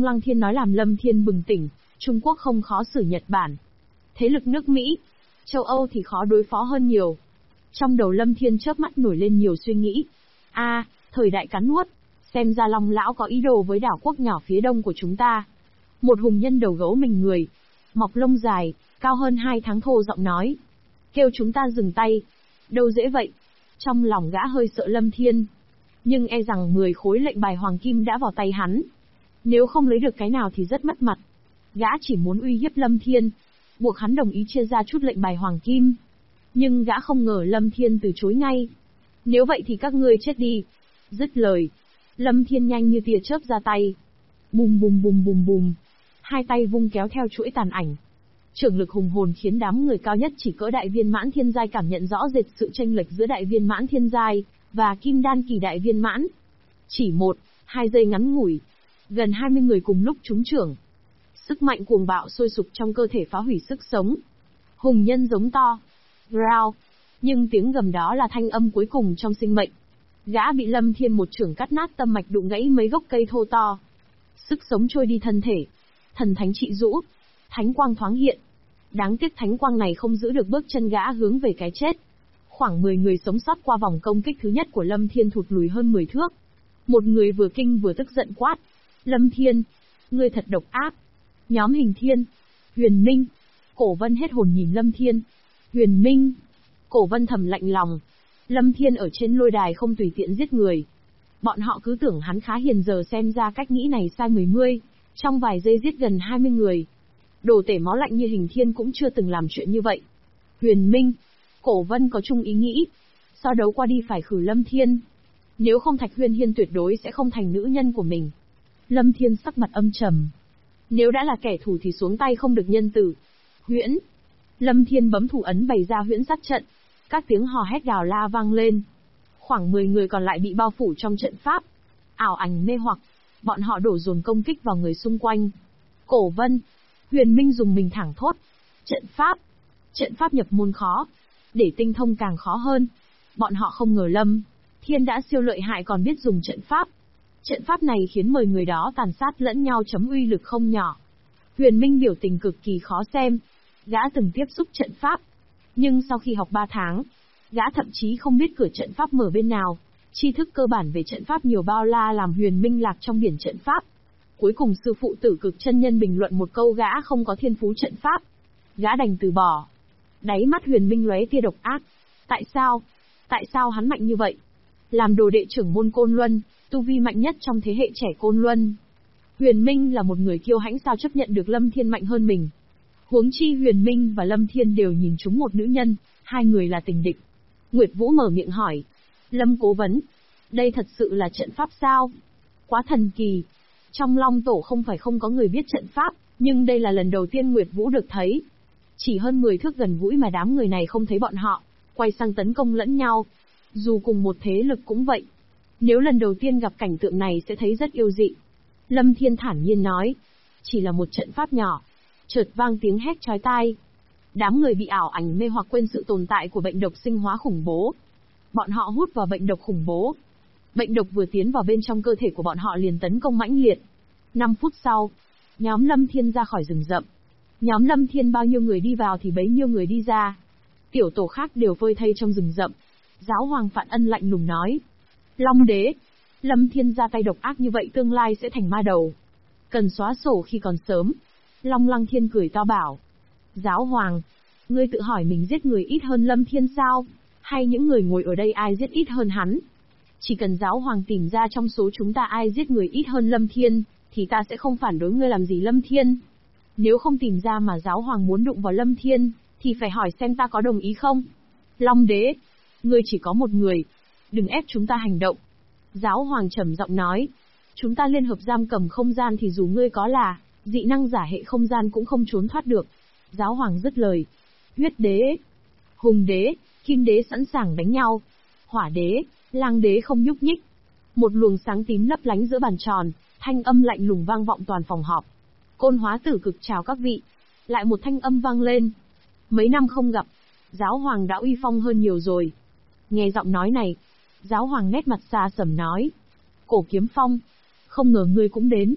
Lăng Thiên nói làm Lâm Thiên bừng tỉnh, Trung Quốc không khó xử Nhật Bản. Thế lực nước Mỹ, châu Âu thì khó đối phó hơn nhiều. Trong đầu Lâm Thiên chớp mắt nổi lên nhiều suy nghĩ. Thời đại cắn nuốt, xem ra Long Lão có ý đồ với đảo quốc nhỏ phía đông của chúng ta. Một hùng nhân đầu gấu mình người, mọc lông dài, cao hơn 2 tháng thô giọng nói. Kêu chúng ta dừng tay. Đâu dễ vậy. Trong lòng gã hơi sợ Lâm Thiên. Nhưng e rằng 10 khối lệnh bài hoàng kim đã vào tay hắn. Nếu không lấy được cái nào thì rất mất mặt. Gã chỉ muốn uy hiếp Lâm Thiên, buộc hắn đồng ý chia ra chút lệnh bài hoàng kim. Nhưng gã không ngờ Lâm Thiên từ chối ngay. Nếu vậy thì các ngươi chết đi. Dứt lời, Lâm Thiên nhanh như tia chớp ra tay. Bùm bùm bùm bùm bùm. Hai tay vung kéo theo chuỗi tàn ảnh. Trưởng lực hùng hồn khiến đám người cao nhất chỉ cỡ đại viên mãn thiên giai cảm nhận rõ rệt sự chênh lệch giữa đại viên mãn thiên giai và kim đan kỳ đại viên mãn. Chỉ 1-2 giây ngắn ngủi, gần 20 người cùng lúc trúng trưởng. Sức mạnh cuồng bạo sôi sục trong cơ thể phá hủy sức sống. Hùng nhân giống to. Growl. Nhưng tiếng gầm đó là thanh âm cuối cùng trong sinh mệnh. Gã bị Lâm Thiên một chưởng cắt nát tâm mạch, đụng gãy mấy gốc cây thô to. Sức sống trôi đi thân thể. Thần thánh trị rũ. Thánh quang thoáng hiện. Đáng tiếc thánh quang này không giữ được bước chân gã hướng về cái chết. Khoảng 10 người sống sót qua vòng công kích thứ nhất của Lâm Thiên thụt lùi hơn 10 thước. Một người vừa kinh vừa tức giận quát. Lâm Thiên, ngươi thật độc ác. Nhóm Hình Thiên, Huyền Minh, Cổ Vân hết hồn nhìn Lâm Thiên. Huyền Minh, Cổ Vân thầm lạnh lòng. Lâm Thiên ở trên lôi đài không tùy tiện giết người. Bọn họ cứ tưởng hắn khá hiền, giờ xem ra cách nghĩ này sai 10. Trong vài giây giết gần 20 người. Đồ tể máu lạnh như Hình Thiên cũng chưa từng làm chuyện như vậy. Huyền Minh, Cổ Vân có chung ý nghĩ. So đấu qua đi phải khử Lâm Thiên. Nếu không Thạch Huyên Hiên tuyệt đối sẽ không thành nữ nhân của mình. Lâm Thiên sắc mặt âm trầm. Nếu đã là kẻ thù thì xuống tay không được nhân tử. Huyễn. Lâm Thiên bấm thủ ấn bày ra huyễn sát trận. Các tiếng hò hét gào la vang lên. Khoảng 10 người còn lại bị bao phủ trong trận pháp. Ảo ảnh mê hoặc. Bọn họ đổ dồn công kích vào người xung quanh. Cổ Vân. Huyền Minh dùng mình thẳng thốt. Trận pháp. Trận pháp nhập môn khó. Để tinh thông càng khó hơn. Bọn họ không ngờ Lâm Thiên đã siêu lợi hại còn biết dùng trận pháp. Trận pháp này khiến 10 người đó tàn sát lẫn nhau chấm uy lực không nhỏ. Huyền Minh biểu tình cực kỳ khó xem. Gã từng tiếp xúc trận pháp. Nhưng sau khi học 3 tháng, gã thậm chí không biết cửa trận pháp mở bên nào. Tri thức cơ bản về trận pháp nhiều bao la làm Huyền Minh lạc trong biển trận pháp. Cuối cùng sư phụ Tử Cực chân nhân bình luận một câu gã không có thiên phú trận pháp. Gã đành từ bỏ. Đáy mắt Huyền Minh lóe tia độc ác. Tại sao? Tại sao hắn mạnh như vậy? Làm đồ đệ trưởng môn Côn Luân, tu vi mạnh nhất trong thế hệ trẻ Côn Luân. Huyền Minh là một người kiêu hãnh, sao chấp nhận được Lâm Thiên mạnh hơn mình. Huống chi Huyền Minh và Lâm Thiên đều nhìn trúng một nữ nhân, hai người là tình địch. Nguyệt Vũ mở miệng hỏi. Lâm cố vấn, đây thật sự là trận pháp sao? Quá thần kỳ. Trong Long Tổ không phải không có người biết trận pháp, nhưng đây là lần đầu tiên Nguyệt Vũ được thấy. Chỉ hơn 10 thước gần gũi mà đám người này không thấy bọn họ, quay sang tấn công lẫn nhau. Dù cùng một thế lực cũng vậy. Nếu lần đầu tiên gặp cảnh tượng này sẽ thấy rất yêu dị. Lâm Thiên thản nhiên nói. Chỉ là một trận pháp nhỏ. Chợt vang tiếng hét chói tai. Đám người bị ảo ảnh mê hoặc quên sự tồn tại của bệnh độc sinh hóa khủng bố. Bọn họ hút vào bệnh độc khủng bố. Bệnh độc vừa tiến vào bên trong cơ thể của bọn họ liền tấn công mãnh liệt. 5 phút sau, nhóm Lâm Thiên ra khỏi rừng rậm. Nhóm Lâm Thiên bao nhiêu người đi vào thì bấy nhiêu người đi ra. Tiểu tổ khác đều phơi thây trong rừng rậm. Giáo hoàng Phạn Ân lạnh lùng nói. Long đế, Lâm Thiên ra tay độc ác như vậy tương lai sẽ thành ma đầu. Cần xóa sổ khi còn sớm. Long Lăng Thiên cười to bảo. Giáo hoàng, ngươi tự hỏi mình giết người ít hơn Lâm Thiên sao? Hay những người ngồi ở đây ai giết ít hơn hắn? Chỉ cần giáo hoàng tìm ra trong số chúng ta ai giết người ít hơn Lâm Thiên, thì ta sẽ không phản đối ngươi làm gì Lâm Thiên. Nếu không tìm ra mà giáo hoàng muốn đụng vào Lâm Thiên, thì phải hỏi xem ta có đồng ý không? Long đế, ngươi chỉ có một người. Đừng ép chúng ta hành động. Giáo hoàng trầm giọng nói. Chúng ta liên hợp giam cầm không gian thì dù ngươi có là dị năng giả hệ không gian cũng không trốn thoát được. Giáo hoàng dứt lời. Huyết đế, hùng đế, kim đế sẵn sàng đánh nhau. Hỏa đế, lang đế không nhúc nhích. Một luồng sáng tím lấp lánh giữa bàn tròn, thanh âm lạnh lùng vang vọng toàn phòng họp. Côn Hóa Tử Cực chào các vị. Lại một thanh âm vang lên. Mấy năm không gặp, giáo hoàng đã uy phong hơn nhiều rồi. Nghe giọng nói này, giáo hoàng nét mặt xa sầm nói. Cổ Kiếm Phong, không ngờ ngươi cũng đến.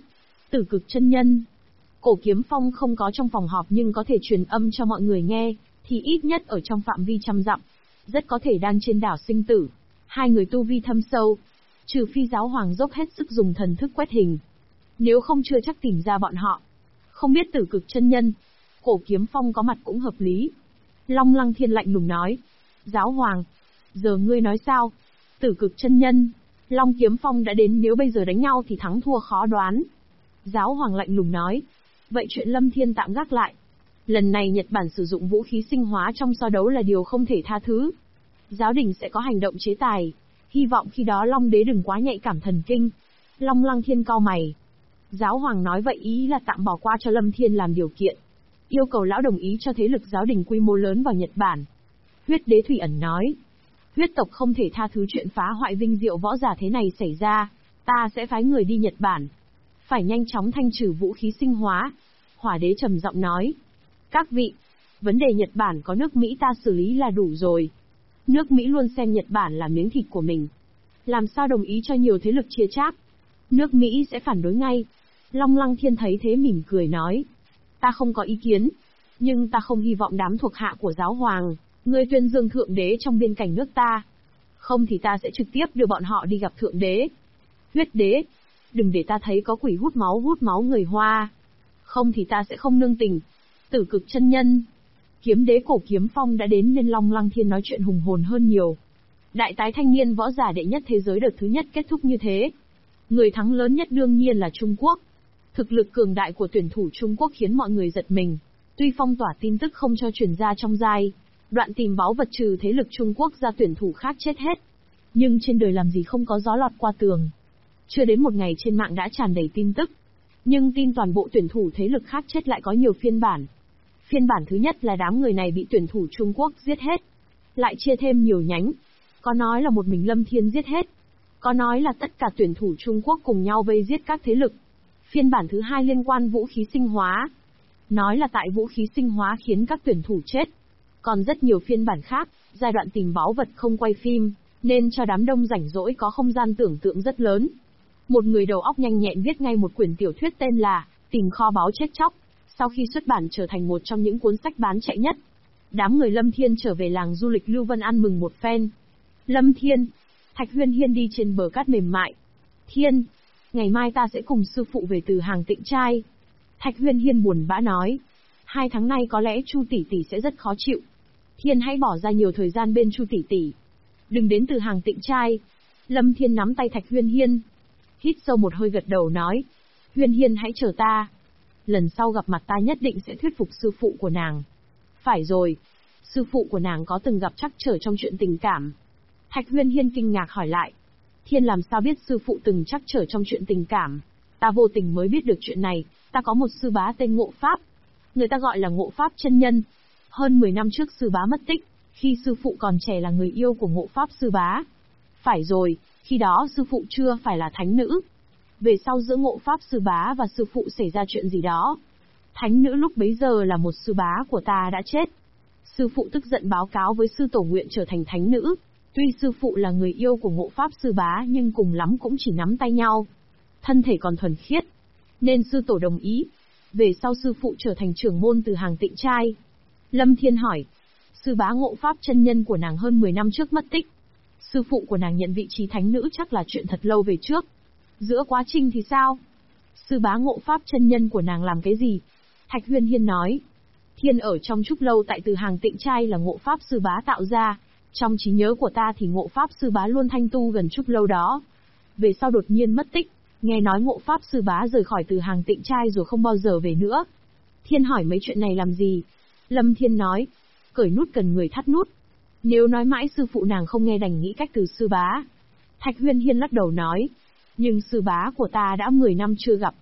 Tử Cực chân nhân. Cổ Kiếm Phong không có trong phòng họp nhưng có thể truyền âm cho mọi người nghe, thì ít nhất ở trong phạm vi trăm dặm. Rất có thể đang trên đảo sinh tử. Hai người tu vi thâm sâu. Trừ phi giáo hoàng dốc hết sức dùng thần thức quét hình. Nếu không chưa chắc tìm ra bọn họ. Không biết Tử Cực chân nhân. Cổ Kiếm Phong có mặt cũng hợp lý. Long Lăng Thiên lạnh lùng nói. Giáo hoàng. Giờ ngươi nói sao? Tử Cực chân nhân. Long Kiếm Phong đã đến, nếu bây giờ đánh nhau thì thắng thua khó đoán. Giáo hoàng lạnh lùng nói. Vậy chuyện Lâm Thiên tạm gác lại. Lần này Nhật Bản sử dụng vũ khí sinh hóa trong so đấu là điều không thể tha thứ. Giáo đình sẽ có hành động chế tài. Hy vọng khi đó Long Đế đừng quá nhạy cảm thần kinh. Long Lăng Thiên cau mày. Giáo hoàng nói vậy ý là tạm bỏ qua cho Lâm Thiên làm điều kiện. Yêu cầu lão đồng ý cho thế lực giáo đình quy mô lớn vào Nhật Bản. Huyết Đế Thủy Ẩn nói. Huyết tộc không thể tha thứ chuyện phá hoại vinh diệu võ giả thế này xảy ra. Ta sẽ phái người đi Nhật Bản. Phải nhanh chóng thanh trừ vũ khí sinh hóa. Hỏa Đế trầm giọng nói. Các vị, vấn đề Nhật Bản có nước Mỹ ta xử lý là đủ rồi. Nước Mỹ luôn xem Nhật Bản là miếng thịt của mình. Làm sao đồng ý cho nhiều thế lực chia chác? Nước Mỹ sẽ phản đối ngay. Long Lăng Thiên thấy thế mỉm cười nói. Ta không có ý kiến. Nhưng ta không hy vọng đám thuộc hạ của giáo hoàng, ngươi tuyên dương thượng đế trong biên cảnh nước ta. Không thì ta sẽ trực tiếp đưa bọn họ đi gặp thượng đế. Huyết Đế, đừng để ta thấy có quỷ hút máu người Hoa. Không thì ta sẽ không nương tình. Tử Cực chân nhân. Kiếm Đế Cổ Kiếm Phong đã đến nên Long Lăng Thiên nói chuyện hùng hồn hơn nhiều. Đại tái thanh niên võ giả đệ nhất thế giới đợt thứ nhất kết thúc như thế. Người thắng lớn nhất đương nhiên là Trung Quốc. Thực lực cường đại của tuyển thủ Trung Quốc khiến mọi người giật mình. Tuy phong tỏa tin tức không cho truyền ra trong giai đoạn tìm báu vật, trừ thế lực Trung Quốc ra tuyển thủ khác chết hết. Nhưng trên đời làm gì không có gió lọt qua tường. Chưa đến một ngày trên mạng đã tràn đầy tin tức. Nhưng tin toàn bộ tuyển thủ thế lực khác chết lại có nhiều phiên bản. Phiên bản thứ nhất là đám người này bị tuyển thủ Trung Quốc giết hết. Lại chia thêm nhiều nhánh. Có nói là một mình Lâm Thiên giết hết. Có nói là tất cả tuyển thủ Trung Quốc cùng nhau vây giết các thế lực. Phiên bản thứ hai liên quan vũ khí sinh hóa. Nói là tại vũ khí sinh hóa khiến các tuyển thủ chết. Còn rất nhiều phiên bản khác, giai đoạn tìm báu vật không quay phim, nên cho đám đông rảnh rỗi có không gian tưởng tượng rất lớn. Một người đầu óc nhanh nhẹn viết ngay một quyển tiểu thuyết tên là Tìm kho báu chết chóc. Sau khi xuất bản trở thành một trong những cuốn sách bán chạy nhất. Đám người Lâm Thiên trở về làng du lịch Lưu Vân ăn mừng một phen. Lâm Thiên, Thạch Huyên Hiên đi trên bờ cát mềm mại. Thiên, ngày mai ta sẽ cùng sư phụ về từ hàng Tịnh Trai. Thạch Huyên Hiên buồn bã nói. 2 tháng nay có lẽ Chu tỷ tỷ sẽ rất khó chịu. Thiên hãy bỏ ra nhiều thời gian bên Chu tỷ tỷ. Đừng đến từ hàng Tịnh Trai. Lâm Thiên nắm tay Thạch Huyên Hiên. Hít sâu một hơi gật đầu nói. Huyên Hiên hãy chờ ta. Lần sau gặp mặt ta nhất định sẽ thuyết phục sư phụ của nàng. Phải rồi. Sư phụ của nàng có từng gặp trắc trở trong chuyện tình cảm. Thạch Huyên Hiên kinh ngạc hỏi lại. Thiên làm sao biết sư phụ từng trắc trở trong chuyện tình cảm? Ta vô tình mới biết được chuyện này, ta có một sư bá tên Ngộ Pháp. Người ta gọi là Ngộ Pháp chân nhân. Hơn 10 năm trước sư bá mất tích, khi sư phụ còn trẻ là người yêu của Ngộ Pháp sư bá. Phải rồi, khi đó sư phụ chưa phải là thánh nữ. Về sau giữa Ngộ Pháp sư bá và sư phụ xảy ra chuyện gì đó. Thánh nữ lúc bấy giờ là một sư bá của ta đã chết. Sư phụ tức giận báo cáo với sư tổ nguyện trở thành thánh nữ. Tuy sư phụ là người yêu của Ngộ Pháp sư bá nhưng cùng lắm cũng chỉ nắm tay nhau. Thân thể còn thuần khiết. Nên sư tổ đồng ý. Về sau sư phụ trở thành trưởng môn từ hàng Tịnh Trai. Lâm Thiên hỏi. Sư bá Ngộ Pháp chân nhân của nàng hơn 10 năm trước mất tích. Sư phụ của nàng nhận vị trí thánh nữ chắc là chuyện thật lâu về trước. Giữa quá trình thì sao? Sư bá Ngộ Pháp chân nhân của nàng làm cái gì? Thạch Huyên Hiên nói. Thiên ở trong trúc lâu tại từ hàng Tịnh Trai là Ngộ Pháp sư bá tạo ra. Trong trí nhớ của ta thì Ngộ Pháp sư bá luôn thanh tu gần trúc lâu đó. Về sau đột nhiên mất tích, nghe nói Ngộ Pháp sư bá rời khỏi từ hàng Tịnh Trai rồi không bao giờ về nữa. Thiên hỏi mấy chuyện này làm gì? Lâm Thiên nói, cởi nút cần người thắt nút. Nếu nói mãi sư phụ nàng không nghe đành nghĩ cách từ sư bá. Thạch Huyên Hiên lắc đầu nói, nhưng sư bá của ta đã 10 năm chưa gặp.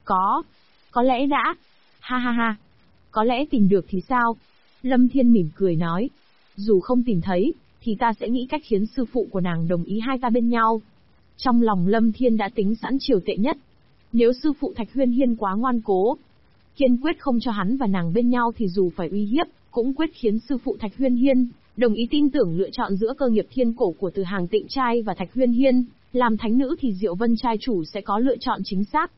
Có lẽ đã. Ha ha ha. Có lẽ tìm được thì sao? Lâm Thiên mỉm cười nói, dù không tìm thấy, thì ta sẽ nghĩ cách khiến sư phụ của nàng đồng ý hai ta bên nhau. Trong lòng Lâm Thiên đã tính sẵn chiều tệ nhất. Nếu sư phụ Thạch Huyên Hiên quá ngoan cố, kiên quyết không cho hắn và nàng bên nhau thì dù phải uy hiếp, cũng quyết khiến sư phụ Thạch Huyên Hiên đồng ý tin tưởng lựa chọn giữa cơ nghiệp thiên cổ của từ hàng Tịnh Trai và Thạch Huyên Hiên làm thánh nữ thì Diệu Vân trai chủ sẽ có lựa chọn chính xác.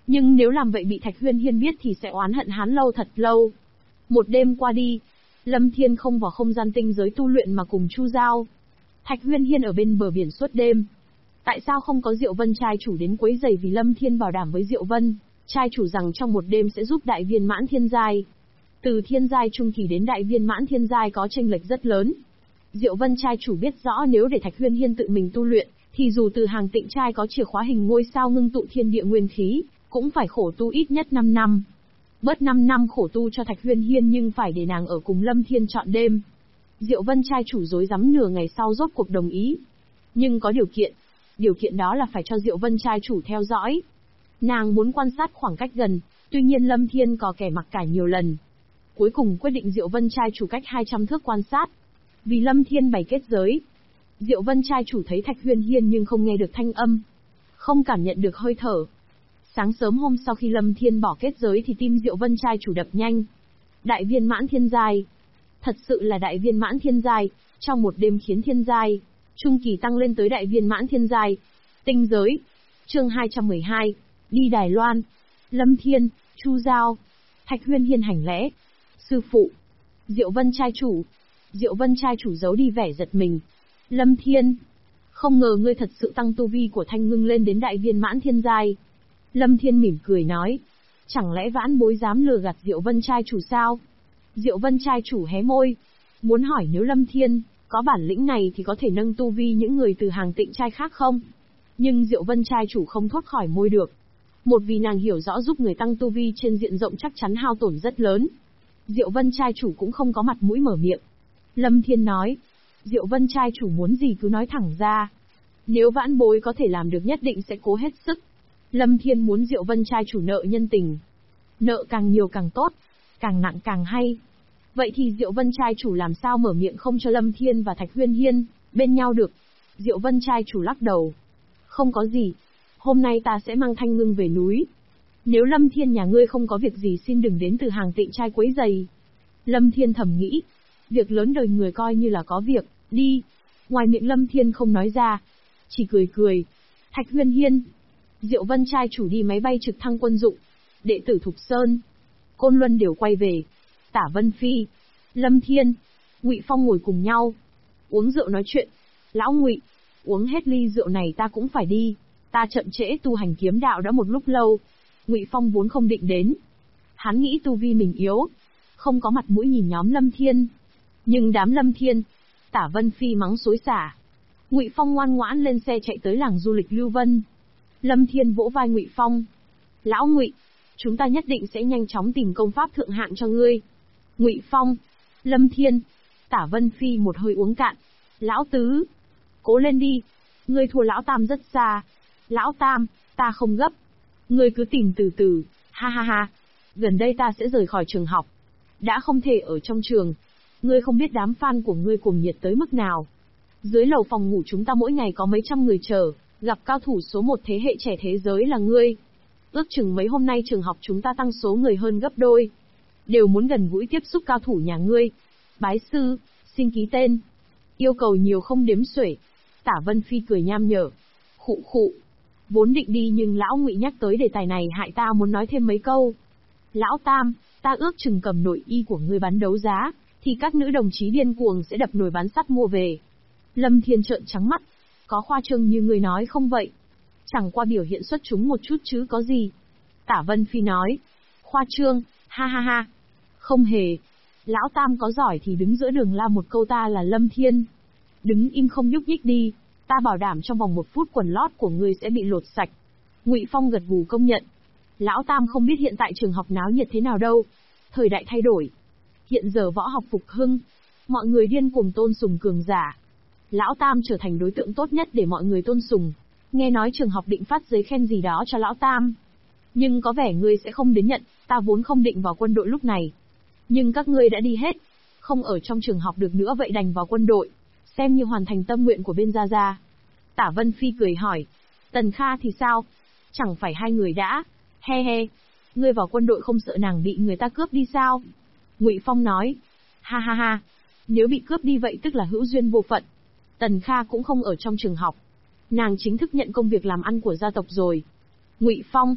Nhưng nếu làm vậy bị Thạch Huyên Hiên biết thì sẽ oán hận hắn lâu thật lâu. Một đêm qua đi, Lâm Thiên không vào không gian tinh giới tu luyện mà cùng Chu Giao. Thạch Huyên Hiên ở bên bờ biển suốt đêm. Tại sao không có Diệu Vân trai chủ đến quấy rầy, vì Lâm Thiên bảo đảm với Diệu Vân trai chủ rằng trong một đêm sẽ giúp đại viên mãn thiên giai. Từ thiên giai trung kỳ đến đại viên mãn thiên giai có chênh lệch rất lớn. Diệu Vân trai chủ biết rõ nếu để Thạch Huyên Hiên tự mình tu luyện, thì dù từ hàng tịnh trai có chìa khóa hình ngôi sao ngưng tụ thiên địa nguyên khí, cũng phải khổ tu ít nhất 5 năm. Bớt 5 năm khổ tu cho Thạch Huyên Hiên nhưng phải để nàng ở cùng Lâm Thiên trọn đêm. Diệu Vân trai chủ dối rắm nửa ngày sau rốt cuộc đồng ý. Nhưng có điều kiện đó là phải cho Diệu Vân trai chủ theo dõi. Nàng muốn quan sát khoảng cách gần, tuy nhiên Lâm Thiên có kẻ mặc cả nhiều lần. Cuối cùng quyết định Diệu Vân trai chủ cách 200 thước quan sát. Vì Lâm Thiên bày kết giới. Diệu Vân trai chủ thấy Thạch Huyên Hiên nhưng không nghe được thanh âm, không cảm nhận được hơi thở. Sáng sớm hôm sau khi Lâm Thiên bỏ kết giới thì tim Diệu Vân trai chủ đập nhanh. Đại viên mãn thiên giai. Thật sự là đại viên mãn thiên giai, trong một đêm khiến thiên giai trung kỳ tăng lên tới đại viên mãn thiên giai. Tinh giới. Chương 212, đi Đài Loan. Lâm Thiên, Chu Giao, Thạch Huyên Hiên hành lễ. Sư phụ. Diệu Vân trai chủ. Diệu Vân trai chủ giấu đi vẻ giật mình. Lâm Thiên, không ngờ ngươi thật sự tăng tu vi của Thanh Ngưng lên đến đại viên mãn thiên giai. Lâm Thiên mỉm cười nói. Chẳng lẽ vãn bối dám lừa gạt Diệu Vân trai chủ sao? Diệu Vân trai chủ hé môi, muốn hỏi nếu Lâm Thiên có bản lĩnh này thì có thể nâng tu vi những người từ hàng tịnh trai khác không? Nhưng Diệu Vân trai chủ không thoát khỏi môi được. Một vì nàng hiểu rõ giúp người tăng tu vi trên diện rộng chắc chắn hao tổn rất lớn. Diệu Vân trai chủ cũng không có mặt mũi mở miệng. Lâm Thiên nói, Diệu Vân trai chủ muốn gì cứ nói thẳng ra. Nếu vãn bối có thể làm được nhất định sẽ cố hết sức. Lâm Thiên muốn Diệu Vân trai chủ nợ nhân tình. Nợ càng nhiều càng tốt, càng nặng càng hay. Vậy thì Diệu Vân trai chủ làm sao mở miệng không cho Lâm Thiên và Thạch Huyên Hiên bên nhau được? Diệu Vân trai chủ lắc đầu. Không có gì. Hôm nay ta sẽ mang Thanh Ngưng về núi. Nếu Lâm Thiên nhà ngươi không có việc gì xin đừng đến từ hàng tịnh trai quấy rầy. Lâm Thiên thầm nghĩ. Việc lớn đời người coi như là có việc, đi. Ngoài miệng Lâm Thiên không nói ra. Chỉ cười cười. Thạch Huyên Hiên. Diệu Vân trai chủ đi máy bay trực thăng quân dụng. Đệ tử Thục Sơn, Côn Luân đều quay về. Tả Vân Phi, Lâm Thiên, Ngụy Phong ngồi cùng nhau. Uống rượu nói chuyện. Lão Ngụy, uống hết ly rượu này ta cũng phải đi. Ta chậm trễ tu hành kiếm đạo đã một lúc lâu. Ngụy Phong vốn không định đến. Hắn nghĩ tu vi mình yếu, không có mặt mũi nhìn nhóm Lâm Thiên. Nhưng đám Lâm Thiên, Tả Vân Phi mắng xối xả. Ngụy Phong ngoan ngoãn lên xe chạy tới làng du lịch Lưu Vân. Lâm Thiên vỗ vai Ngụy Phong. Lão Ngụy, chúng ta nhất định sẽ nhanh chóng tìm công pháp thượng hạng cho ngươi. Ngụy Phong, Lâm Thiên, Tả Vân Phi một hơi uống cạn. Lão Tứ, cố lên đi. Ngươi thua Lão Tam rất xa. Lão Tam, ta không gấp. Ngươi cứ tìm từ từ, ha ha ha. Gần đây ta sẽ rời khỏi trường học. Đã không thể ở trong trường. Ngươi không biết đám fan của ngươi cuồng nhiệt tới mức nào. Dưới lầu phòng ngủ chúng ta mỗi ngày có mấy trăm người chờ, gặp cao thủ số 1 thế hệ trẻ thế giới là ngươi. Ước chừng mấy hôm nay trường học chúng ta tăng số người hơn gấp đôi. Đều muốn gần gũi tiếp xúc cao thủ nhà ngươi. Bái sư, xin ký tên. Yêu cầu nhiều không đếm xuể. Tả Vân Phi cười nham nhở. Khụ khụ. Vốn định đi nhưng Lão Ngụy nhắc tới đề tài này hại ta muốn nói thêm mấy câu. Lão Tam, ta ước chừng cầm nội y của ngươi bán đấu giá, thì các nữ đồng chí điên cuồng sẽ đập nồi bán sắt mua về. Lâm Thiên trợn trắng mắt. Có khoa trương như ngươi nói không vậy? Chẳng qua biểu hiện xuất chúng một chút chứ có gì. Tả Vân Phi nói. Khoa trương, ha ha ha. Không hề. Lão Tam có giỏi thì đứng giữa đường la một câu ta là Lâm Thiên. Đứng im không nhúc nhích đi. Ta bảo đảm trong vòng 1 phút quần lót của ngươi sẽ bị lột sạch. Ngụy Phong gật gù công nhận. Lão Tam không biết hiện tại trường học náo nhiệt thế nào đâu. Thời đại thay đổi. Hiện giờ võ học phục hưng. Mọi người điên cuồng tôn sùng cường giả. Lão Tam trở thành đối tượng tốt nhất để mọi người tôn sùng. Nghe nói trường học định phát giấy khen gì đó cho Lão Tam. Nhưng có vẻ ngươi sẽ không đến nhận, ta vốn không định vào quân đội lúc này. Nhưng các ngươi đã đi hết. Không ở trong trường học được nữa vậy đành vào quân đội. Xem như hoàn thành tâm nguyện của bên Gia Gia. Tả Vân Phi cười hỏi. Tần Kha thì sao? Chẳng phải hai người đã. He he. Ngươi vào quân đội không sợ nàng bị người ta cướp đi sao? Ngụy Phong nói. Ha ha ha. Nếu bị cướp đi vậy tức là hữu duyên vô phận. Tần Kha cũng không ở trong trường học. Nàng chính thức nhận công việc làm ăn của gia tộc rồi. Ngụy Phong.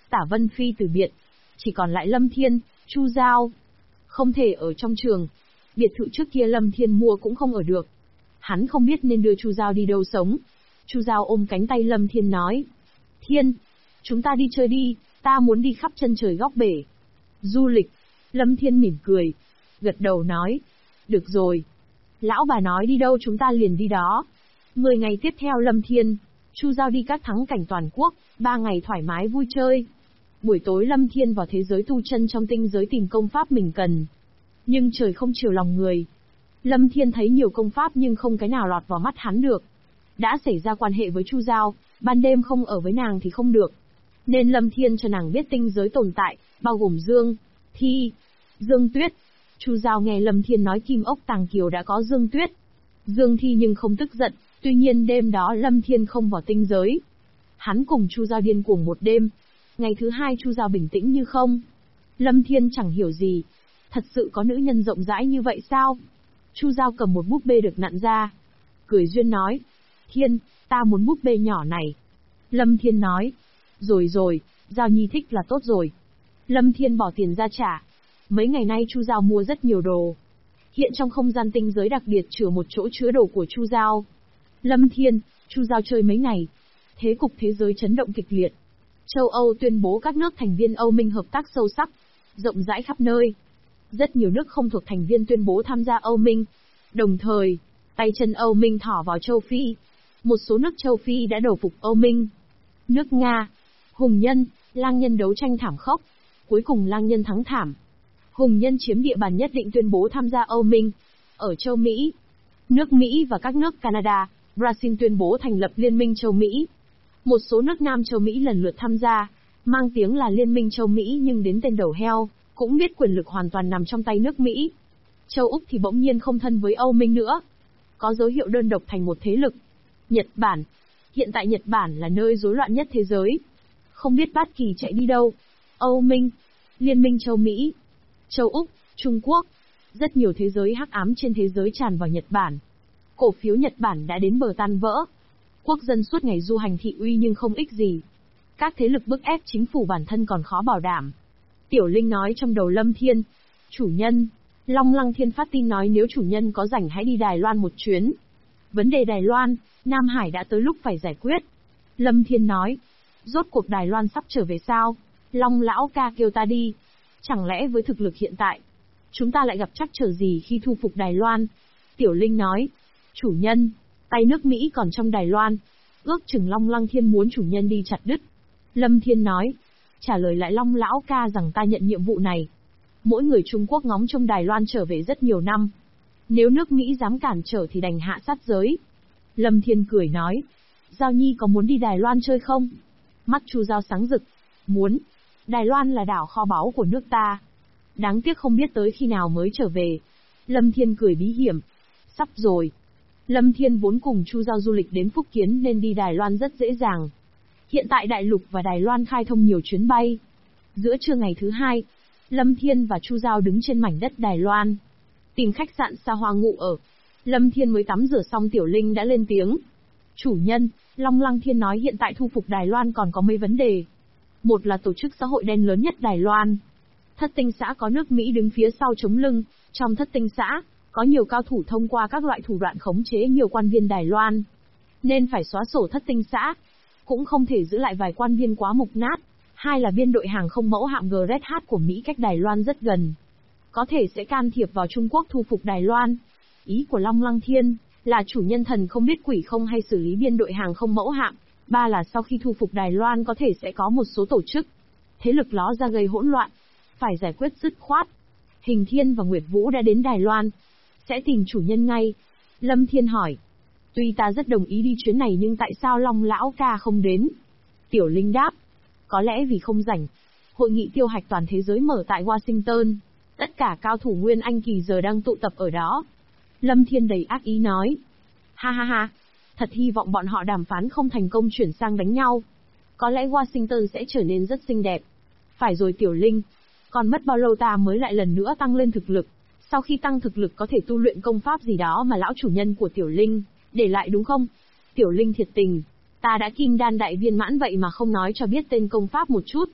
Tả Vân Phi từ biệt. Chỉ còn lại Lâm Thiên, Chu Giao. Không thể ở trong trường. Biệt thự trước kia Lâm Thiên mua cũng không ở được. Hắn không biết nên đưa Chu Giao đi đâu sống. Chu Giao ôm cánh tay Lâm Thiên nói. Thiên, chúng ta đi chơi đi, ta muốn đi khắp chân trời góc bể. Du lịch. Lâm Thiên mỉm cười. Gật đầu nói. Được rồi. Lão bà nói đi đâu chúng ta liền đi đó. 10 ngày tiếp theo Lâm Thiên, Chu Giao đi các thắng cảnh toàn quốc, 3 ngày thoải mái vui chơi. Buổi tối Lâm Thiên vào thế giới tu chân trong tinh giới tìm công pháp mình cần. Nhưng trời không chiều lòng người. Lâm Thiên thấy nhiều công pháp nhưng không cái nào lọt vào mắt hắn được. Đã xảy ra quan hệ với Chu Giao, ban đêm không ở với nàng thì không được. Nên Lâm Thiên cho nàng biết tinh giới tồn tại, bao gồm Dương, Thi, Dương Tuyết. Chu Giao nghe Lâm Thiên nói Kim Ốc Tàng Kiều đã có Dương Tuyết, Dương Thi nhưng không tức giận. Tuy nhiên đêm đó Lâm Thiên không vào tinh giới. Hắn cùng Chu Giao điên cuồng một đêm. Ngày thứ 2 Chu Giao bình tĩnh như không. Lâm Thiên chẳng hiểu gì. Thật sự có nữ nhân rộng rãi như vậy sao? Chu Giao cầm một búp bê được nặn ra. Cười duyên nói. Thiên, ta muốn búp bê nhỏ này. Lâm Thiên nói. Rồi, Giao Nhi thích là tốt rồi. Lâm Thiên bỏ tiền ra trả. Mấy ngày nay Chu Giao mua rất nhiều đồ. Hiện trong không gian tinh giới đặc biệt chứa một chỗ chứa đồ của Chu Giao. Lâm Thiên, Chu Giao chơi mấy ngày. Thế cục thế giới chấn động kịch liệt. Châu Âu tuyên bố các nước thành viên Âu Minh hợp tác sâu sắc, rộng rãi khắp nơi. Rất nhiều nước không thuộc thành viên tuyên bố tham gia Âu Minh. Đồng thời, tay chân Âu Minh thỏ vào châu Phi. Một số nước châu Phi đã đầu phục Âu Minh. Nước Nga, Hùng Nhân, Lang Nhân đấu tranh thảm khốc. Cuối cùng Lang Nhân thắng thảm. Hùng Nhân chiếm địa bàn nhất định tuyên bố tham gia Âu Minh. Ở châu Mỹ, nước Mỹ và các nước Canada, Brazil tuyên bố thành lập Liên minh châu Mỹ. Một số nước Nam châu Mỹ lần lượt tham gia, mang tiếng là Liên minh châu Mỹ nhưng đến tên đầu heo, cũng biết quyền lực hoàn toàn nằm trong tay nước Mỹ. Châu Úc thì bỗng nhiên không thân với Âu Minh nữa. Có dấu hiệu đơn độc thành một thế lực. Nhật Bản. Hiện tại Nhật Bản là nơi rối loạn nhất thế giới. Không biết Bát Kỳ chạy đi đâu. Âu Minh, Liên minh châu Mỹ, châu Úc, Trung Quốc. Rất nhiều thế giới hắc ám trên thế giới tràn vào Nhật Bản. Cổ phiếu Nhật Bản đã đến bờ tan vỡ. Quốc dân suốt ngày du hành thị uy nhưng không ích gì. Các thế lực bức ép chính phủ bản thân còn khó bảo đảm. Tiểu Linh nói trong đầu Lâm Thiên. Chủ nhân. Long Lăng Thiên phát tin nói nếu chủ nhân có rảnh hãy đi Đài Loan một chuyến. Vấn đề Đài Loan, Nam Hải đã tới lúc phải giải quyết. Lâm Thiên nói. Rốt cuộc Đài Loan sắp trở về sao? Long lão ca kêu ta đi. Chẳng lẽ với thực lực hiện tại, chúng ta lại gặp trắc trở gì khi thu phục Đài Loan? Tiểu Linh nói. Chủ nhân, tay nước Mỹ còn trong Đài Loan. Ước chừng Long Lăng Thiên muốn chủ nhân đi chặt đứt. Lâm Thiên nói. Trả lời lại Long lão ca rằng ta nhận nhiệm vụ này. Mỗi người Trung Quốc ngóng trông Đài Loan trở về rất nhiều năm. Nếu nước Mỹ dám cản trở thì đành hạ sát giới. Lâm Thiên cười nói. Giao Nhi có muốn đi Đài Loan chơi không? Mắt Chu Giao sáng rực. Muốn. Đài Loan là đảo kho báu của nước ta. Đáng tiếc không biết tới khi nào mới trở về. Lâm Thiên cười bí hiểm. Sắp rồi. Lâm Thiên vốn cùng Chu Giao du lịch đến Phúc Kiến nên đi Đài Loan rất dễ dàng. Hiện tại Đại Lục và Đài Loan khai thông nhiều chuyến bay. Giữa trưa ngày thứ 2, Lâm Thiên và Chu Giao đứng trên mảnh đất Đài Loan. Tìm khách sạn xa hoa ngụ ở. Lâm Thiên mới tắm rửa xong Tiểu Linh đã lên tiếng. Chủ nhân, Long Lăng Thiên nói hiện tại thu phục Đài Loan còn có mấy vấn đề. Một là tổ chức xã hội đen lớn nhất Đài Loan. Thất tinh xã có nước Mỹ đứng phía sau chống lưng. Trong thất tinh xã, có nhiều cao thủ thông qua các loại thủ đoạn khống chế nhiều quan viên Đài Loan. Nên phải xóa sổ thất tinh xã. Cũng không thể giữ lại vài quan viên quá mục nát. Hai là biên đội hàng không mẫu hạm GRH của Mỹ cách Đài Loan rất gần. Có thể sẽ can thiệp vào Trung Quốc thu phục Đài Loan. Ý của Long Lăng Thiên là chủ nhân thần không biết quỷ không hay xử lý biên đội hàng không mẫu hạm. Ba là sau khi thu phục Đài Loan có thể sẽ có một số tổ chức, thế lực ló ra gây hỗn loạn. Phải giải quyết dứt khoát. Hình Thiên và Nguyệt Vũ đã đến Đài Loan. Sẽ tìm chủ nhân ngay. Lâm Thiên hỏi. Tuy ta rất đồng ý đi chuyến này nhưng tại sao Long lão ca không đến? Tiểu Linh đáp. Có lẽ vì không rảnh. Hội nghị tiêu hạch toàn thế giới mở tại Washington. Tất cả cao thủ Nguyên Anh kỳ giờ đang tụ tập ở đó. Lâm Thiên đầy ác ý nói. Ha ha ha. Thật hy vọng bọn họ đàm phán không thành công chuyển sang đánh nhau. Có lẽ Washington sẽ trở nên rất xinh đẹp. Phải rồi Tiểu Linh. Còn mất bao lâu ta mới lại lần nữa tăng lên thực lực? Sau khi tăng thực lực có thể tu luyện công pháp gì đó mà lão chủ nhân của Tiểu Linh để lại đúng không? Tiểu Linh thiệt tình. Ta đã kim đan đại viên mãn vậy mà không nói cho biết tên công pháp một chút.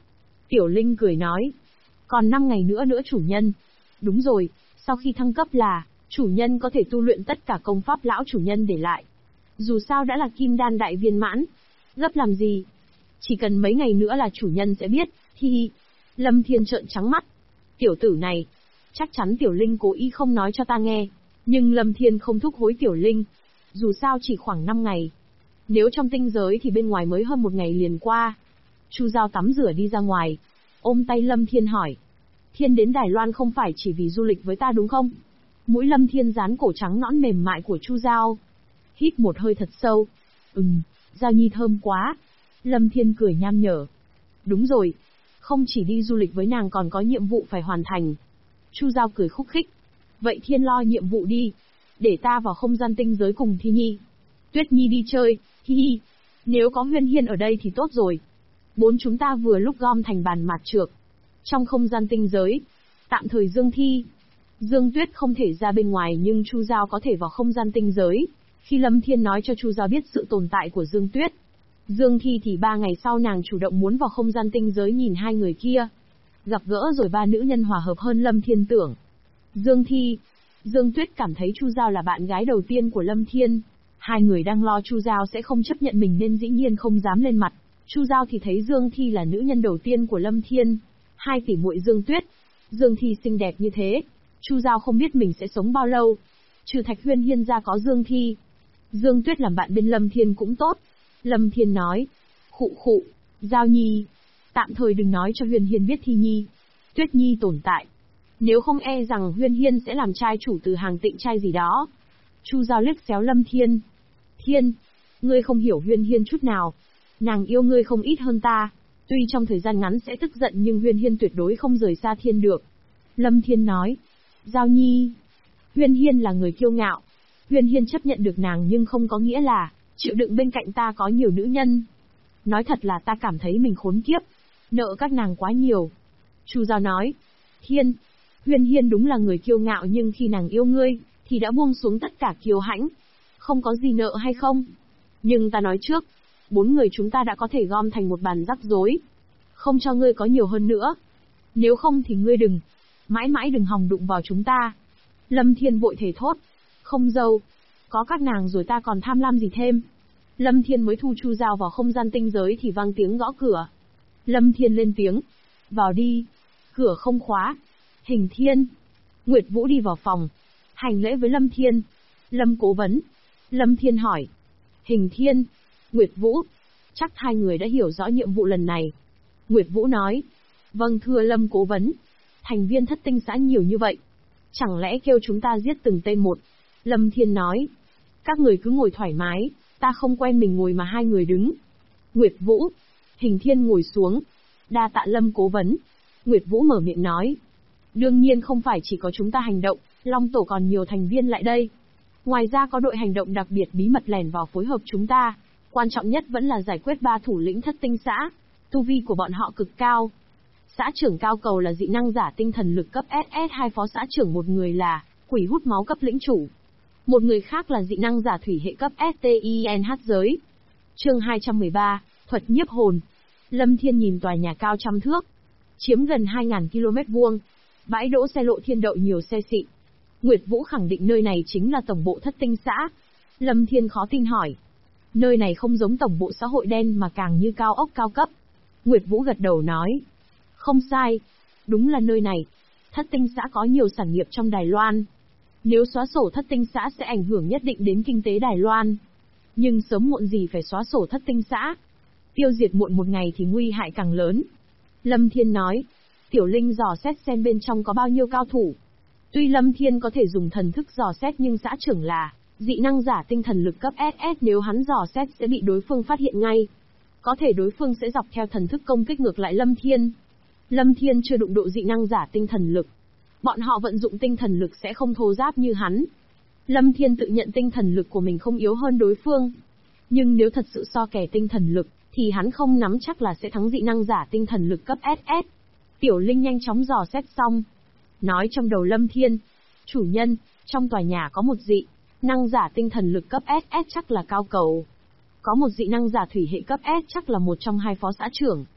Tiểu Linh cười nói. Còn 5 ngày nữa chủ nhân. Đúng rồi, sau khi thăng cấp là, chủ nhân có thể tu luyện tất cả công pháp lão chủ nhân để lại. Dù sao đã là kim đan đại viên mãn. Gấp làm gì? Chỉ cần mấy ngày nữa là chủ nhân sẽ biết, hi hi. Lâm Thiên trợn trắng mắt. Tiểu tử này, chắc chắn Tiểu Linh cố ý không nói cho ta nghe. Nhưng Lâm Thiên không thúc hối Tiểu Linh. Dù sao chỉ khoảng 5 ngày. Nếu trong tinh giới thì bên ngoài mới hơn 1 ngày liền qua. Chu Giao tắm rửa đi ra ngoài. Ôm tay Lâm Thiên hỏi. Thiên đến Đài Loan không phải chỉ vì du lịch với ta đúng không? Mũi Lâm Thiên dán cổ trắng nõn mềm mại của Chu Giao. Hít một hơi thật sâu. Giao Nhi thơm quá. Lâm Thiên cười nham nhở. Đúng rồi. Không chỉ đi du lịch với nàng còn có nhiệm vụ phải hoàn thành. Chu Giao cười khúc khích. Vậy Thiên lo nhiệm vụ đi. Để ta vào không gian tinh giới cùng Thi Nhi. Tuyết Nhi đi chơi, hi hi. Nếu có Huyên Hiên ở đây thì tốt rồi. 4 chúng ta vừa lúc gom thành bàn mạt trược. Trong không gian tinh giới, tạm thời Dương Thi. Dương Tuyết không thể ra bên ngoài nhưng Chu Giao có thể vào không gian tinh giới. Khi Lâm Thiên nói cho Chu Giao biết sự tồn tại của Dương Tuyết. Dương Thi thì 3 ngày sau nàng chủ động muốn vào không gian tinh giới nhìn hai người kia. Gặp gỡ rồi 3 nữ nhân hòa hợp hơn Lâm Thiên tưởng. Dương Thi, Dương Tuyết cảm thấy Chu Giao là bạn gái đầu tiên của Lâm Thiên. Hai người đang lo Chu Giao sẽ không chấp nhận mình nên dĩ nhiên không dám lên mặt. Chu Giao thì thấy Dương Thi là nữ nhân đầu tiên của Lâm Thiên. Hai tỷ muội Dương Tuyết. Dương Thi xinh đẹp như thế. Chu Giao không biết mình sẽ sống bao lâu. Trừ Thạch Huyên Hiên ra có Dương Thi. Dương Tuyết làm bạn bên Lâm Thiên cũng tốt. Lâm Thiên nói. Khụ, Giao Nhi. Tạm thời đừng nói cho Huyên Hiên biết Thi Nhi. Tuyết Nhi tồn tại. Nếu không e rằng Huyên Hiên sẽ làm trai chủ từ hàng tịnh trai gì đó. Chu Giao liếc xéo Lâm Thiên. Thiên, ngươi không hiểu Huyên Hiên chút nào. Nàng yêu ngươi không ít hơn ta. Tuy trong thời gian ngắn sẽ tức giận nhưng Huyên Hiên tuyệt đối không rời xa Thiên được. Lâm Thiên nói. Giao Nhi. Huyên Hiên là người kiêu ngạo. Huyên Hiên chấp nhận được nàng nhưng không có nghĩa là chịu đựng bên cạnh ta có nhiều nữ nhân. Nói thật là ta cảm thấy mình khốn kiếp. Nợ các nàng quá nhiều. Chu Giao nói. Thiên, Huyên Hiên đúng là người kiêu ngạo nhưng khi nàng yêu ngươi, thì đã buông xuống tất cả kiêu hãnh. Không có gì nợ hay không? Nhưng ta nói trước, 4 người chúng ta đã có thể gom thành một bàn rắc rối. Không cho ngươi có nhiều hơn nữa. Nếu không thì ngươi mãi mãi đừng hòng đụng vào chúng ta. Lâm Thiên vội thề thốt. Không dâu. Có các nàng rồi ta còn tham lam gì thêm. Lâm Thiên mới thu Chu Giao vào không gian tinh giới thì vang tiếng gõ cửa. Lâm Thiên lên tiếng. Vào đi. Cửa không khóa. Hình Thiên. Nguyệt Vũ đi vào phòng. Hành lễ với Lâm Thiên. Lâm cố vấn. Lâm Thiên hỏi. Hình Thiên. Nguyệt Vũ. Chắc hai người đã hiểu rõ nhiệm vụ lần này. Nguyệt Vũ nói. Vâng thưa Lâm cố vấn. Thành viên thất tinh xã nhiều như vậy. Chẳng lẽ kêu chúng ta giết từng tên một. Lâm Thiên nói. Các người cứ ngồi thoải mái. Ta không quen mình ngồi mà hai người đứng. Nguyệt Vũ. Hình Thiên ngồi xuống. Đa tạ Lâm cố vấn. Nguyệt Vũ mở miệng nói. Đương nhiên không phải chỉ có chúng ta hành động, Long Tổ còn nhiều thành viên lại đây. Ngoài ra có đội hành động đặc biệt bí mật lẻn vào phối hợp chúng ta. Quan trọng nhất vẫn là giải quyết 3 thủ lĩnh thất tinh xã. Tu vi của bọn họ cực cao. Xã trưởng Cao Cầu là dị năng giả tinh thần lực cấp SS, 2 phó xã trưởng một người là quỷ hút máu cấp lĩnh chủ. Một người khác là dị năng giả thủy hệ cấp STINH giới. Chương 213, thuật nhiếp hồn. Lâm Thiên nhìn tòa nhà cao trăm thước, chiếm gần 2.000 km vuông. Bãi đỗ xe lộ thiên đậu nhiều xe xịn. Nguyệt Vũ khẳng định nơi này chính là tổng bộ thất tinh xã. Lâm Thiên khó tin hỏi. Nơi này không giống tổng bộ xã hội đen mà càng như cao ốc cao cấp. Nguyệt Vũ gật đầu nói. Không sai. Đúng là nơi này. Thất tinh xã có nhiều sản nghiệp trong Đài Loan. Nếu xóa sổ thất tinh xã sẽ ảnh hưởng nhất định đến kinh tế Đài Loan. Nhưng sớm muộn gì phải xóa sổ thất tinh xã. Tiêu diệt muộn một ngày thì nguy hại càng lớn. Lâm Thiên nói. Tiểu Linh dò xét xem bên trong có bao nhiêu cao thủ. Tuy Lâm Thiên có thể dùng thần thức dò xét nhưng xã trưởng là dị năng giả tinh thần lực cấp SS, nếu hắn dò xét sẽ bị đối phương phát hiện ngay. Có thể đối phương sẽ dọc theo thần thức công kích ngược lại Lâm Thiên. Lâm Thiên chưa đụng độ dị năng giả tinh thần lực. Bọn họ vận dụng tinh thần lực sẽ không thô giáp như hắn. Lâm Thiên tự nhận tinh thần lực của mình không yếu hơn đối phương. Nhưng nếu thật sự so kè tinh thần lực, thì hắn không nắm chắc là sẽ thắng dị năng giả tinh thần lực cấp SS. Tiểu Linh nhanh chóng dò xét xong. Nói trong đầu Lâm Thiên. Chủ nhân, trong tòa nhà có một dị năng giả tinh thần lực cấp SS chắc là Cao Cầu. Có một dị năng giả thủy hệ cấp S chắc là một trong 2 phó xã trưởng.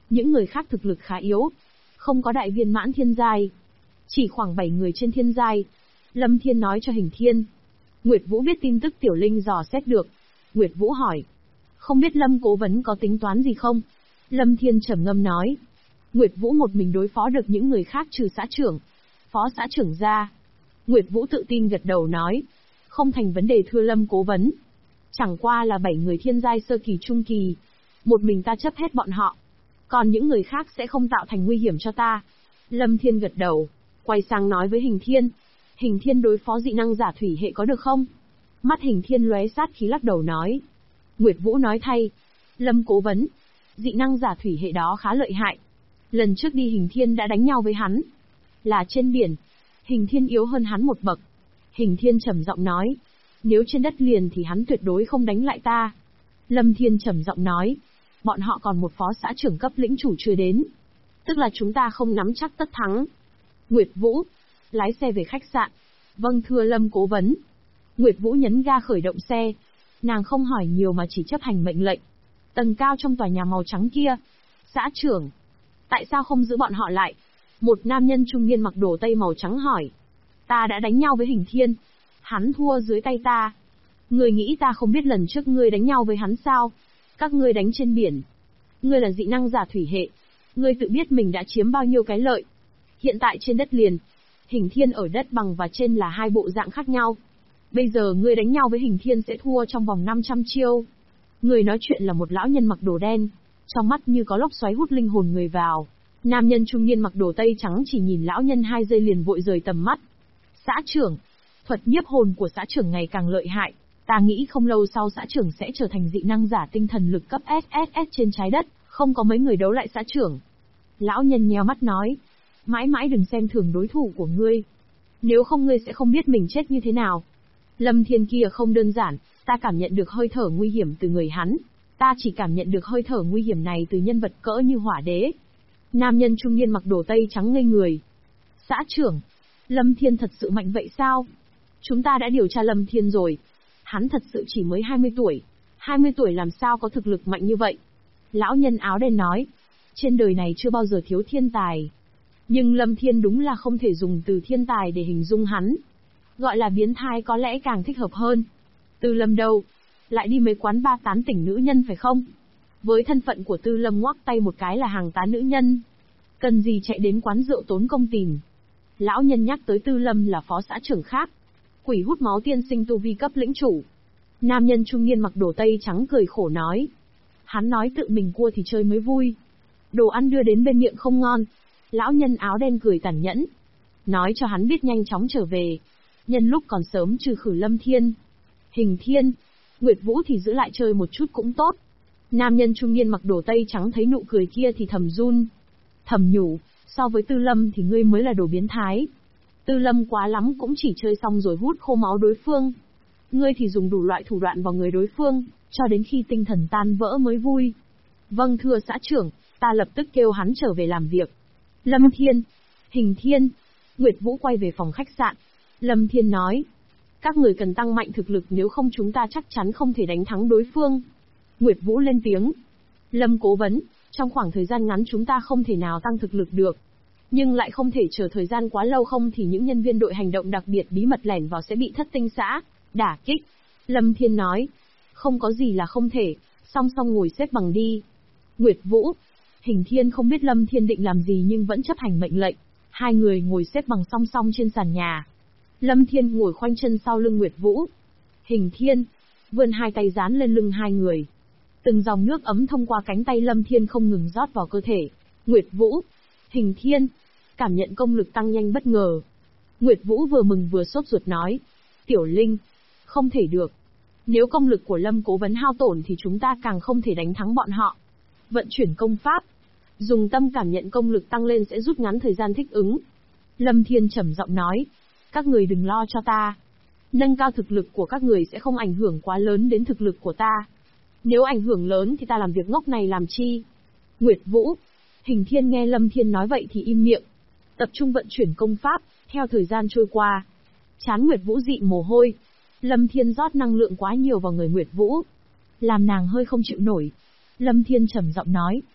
Những người khác thực lực khá yếu, không có đại viên mãn thiên giai, chỉ khoảng 7 người trên thiên giai. Lâm Thiên nói cho Hình Thiên. Nguyệt Vũ biết tin tức Tiểu Linh dò xét được. Nguyệt Vũ hỏi, không biết Lâm cố vấn có tính toán gì không? Lâm Thiên trầm ngâm nói, Nguyệt Vũ một mình đối phó được những người khác trừ xã trưởng, phó xã trưởng ra. Nguyệt Vũ tự tin gật đầu nói, không thành vấn đề thưa Lâm cố vấn. Chẳng qua là 7 người thiên giai sơ kỳ trung kỳ, một mình ta chấp hết bọn họ, còn những người khác sẽ không tạo thành nguy hiểm cho ta. Lâm Thiên gật đầu, quay sang nói với Hình Thiên. Hình Thiên đối phó dị năng giả thủy hệ có được không? Mắt Hình Thiên lóe sát khí lắc đầu nói. Nguyệt Vũ nói thay, Lâm cố vấn, dị năng giả thủy hệ đó khá lợi hại. Lần trước đi Hình Thiên đã đánh nhau với hắn, là trên biển. Hình Thiên yếu hơn hắn một bậc. Hình Thiên trầm giọng nói, nếu trên đất liền thì hắn tuyệt đối không đánh lại ta. Lâm Thiên trầm giọng nói, bọn họ còn một phó xã trưởng cấp lĩnh chủ chưa đến, tức là chúng ta không nắm chắc tất thắng. Nguyệt Vũ, lái xe về khách sạn. Vâng thưa Lâm cố vấn. Nguyệt Vũ nhấn ga khởi động xe. Nàng không hỏi nhiều mà chỉ chấp hành mệnh lệnh. Tầng cao trong tòa nhà màu trắng kia. Xã trưởng, tại sao không giữ bọn họ lại? Một nam nhân trung niên mặc đồ tây màu trắng hỏi. Ta đã đánh nhau với Hình Thiên, hắn thua dưới tay ta. Ngươi nghĩ ta không biết lần trước ngươi đánh nhau với hắn sao? Các ngươi đánh trên biển. Ngươi là dị năng giả thủy hệ, ngươi tự biết mình đã chiếm bao nhiêu cái lợi. Hiện tại trên đất liền, Hình Thiên ở đất bằng và trên là hai bộ dạng khác nhau. Bây giờ ngươi đánh nhau với Hình Thiên sẽ thua trong vòng 500 chiêu. Người nói chuyện là một lão nhân mặc đồ đen, trong mắt như có lốc xoáy hút linh hồn người vào. Nam nhân trung niên mặc đồ tây trắng chỉ nhìn lão nhân 2 giây liền vội rời tầm mắt. Xã trưởng, thuật nhiếp hồn của xã trưởng ngày càng lợi hại. Ta nghĩ không lâu sau xã trưởng sẽ trở thành dị năng giả tinh thần lực cấp SSS trên trái đất, không có mấy người đấu lại xã trưởng. Lão nhân nheo mắt nói, mãi mãi đừng xem thường đối thủ của ngươi. Nếu không ngươi sẽ không biết mình chết như thế nào. Lâm Thiên kia không đơn giản, ta cảm nhận được hơi thở nguy hiểm từ người hắn. Ta chỉ cảm nhận được hơi thở nguy hiểm này từ nhân vật cỡ như Hỏa Đế. Nam nhân trung niên mặc đồ tây trắng ngây người. Xã trưởng, Lâm Thiên thật sự mạnh vậy sao? Chúng ta đã điều tra Lâm Thiên rồi. Hắn thật sự chỉ mới 20 tuổi. 20 tuổi làm sao có thực lực mạnh như vậy? Lão nhân áo đen nói. Trên đời này chưa bao giờ thiếu thiên tài. Nhưng Lâm Thiên đúng là không thể dùng từ thiên tài để hình dung hắn. Gọi là biến thái có lẽ càng thích hợp hơn. Tư Lâm đâu? Lại đi mấy quán ba tán tỉnh nữ nhân phải không? Với thân phận của Tư Lâm ngoắc tay một cái là hàng tán nữ nhân. Cần gì chạy đến quán rượu tốn công tìm? Lão nhân nhắc tới Tư Lâm là phó xã trưởng khác. Quỷ hút máu tiên sinh tu vi cấp lĩnh chủ. Nam nhân trung niên mặc đồ tây trắng cười khổ nói. Hắn nói tự mình cua thì chơi mới vui. Đồ ăn đưa đến bên miệng không ngon. Lão nhân áo đen cười tàn nhẫn. Nói cho hắn biết nhanh chóng trở về. Nhân lúc còn sớm trừ khử Lâm Thiên. Hình Thiên, Nguyệt Vũ thì giữ lại chơi một chút cũng tốt. Nam nhân trung niên mặc đồ tây trắng thấy nụ cười kia thì thầm run. Thầm nhủ, so với Tư Lâm thì ngươi mới là đồ biến thái. Tư Lâm quá lắm cũng chỉ chơi xong rồi hút khô máu đối phương. Ngươi thì dùng đủ loại thủ đoạn vào người đối phương, cho đến khi tinh thần tan vỡ mới vui. Vâng thưa xã trưởng, ta lập tức kêu hắn trở về làm việc. Lâm Thiên, Hình Thiên, Nguyệt Vũ quay về phòng khách sạn. Lâm Thiên nói, các người cần tăng mạnh thực lực nếu không chúng ta chắc chắn không thể đánh thắng đối phương. Nguyệt Vũ lên tiếng. Lâm cố vấn, trong khoảng thời gian ngắn chúng ta không thể nào tăng thực lực được. Nhưng lại không thể chờ thời gian quá lâu không thì những nhân viên đội hành động đặc biệt bí mật lẻn vào sẽ bị thất tinh xã đả kích. Lâm Thiên nói, không có gì là không thể, song song ngồi xếp bằng đi. Nguyệt Vũ, Hình Thiên không biết Lâm Thiên định làm gì nhưng vẫn chấp hành mệnh lệnh. Hai người ngồi xếp bằng song song trên sàn nhà. Lâm Thiên ngồi khoanh chân sau lưng Nguyệt Vũ. Hình Thiên vươn hai tay dán lên lưng hai người. Từng dòng nước ấm thông qua cánh tay Lâm Thiên không ngừng rót vào cơ thể. Nguyệt Vũ, Hình Thiên cảm nhận công lực tăng nhanh bất ngờ. Nguyệt Vũ vừa mừng vừa sốt ruột nói, Tiểu Linh, không thể được. Nếu công lực của Lâm cố vấn hao tổn thì chúng ta càng không thể đánh thắng bọn họ. Vận chuyển công pháp, dùng tâm cảm nhận công lực tăng lên sẽ rút ngắn thời gian thích ứng. Lâm Thiên trầm giọng nói, các người đừng lo cho ta. Nâng cao thực lực của các người sẽ không ảnh hưởng quá lớn đến thực lực của ta. Nếu ảnh hưởng lớn thì ta làm việc ngốc này làm chi? Nguyệt Vũ, Hình Thiên nghe Lâm Thiên nói vậy thì im miệng. Tập trung vận chuyển công pháp, theo thời gian trôi qua. Trán Nguyệt Vũ dị mồ hôi. Lâm Thiên rót năng lượng quá nhiều vào người Nguyệt Vũ, làm nàng hơi không chịu nổi. Lâm Thiên trầm giọng nói,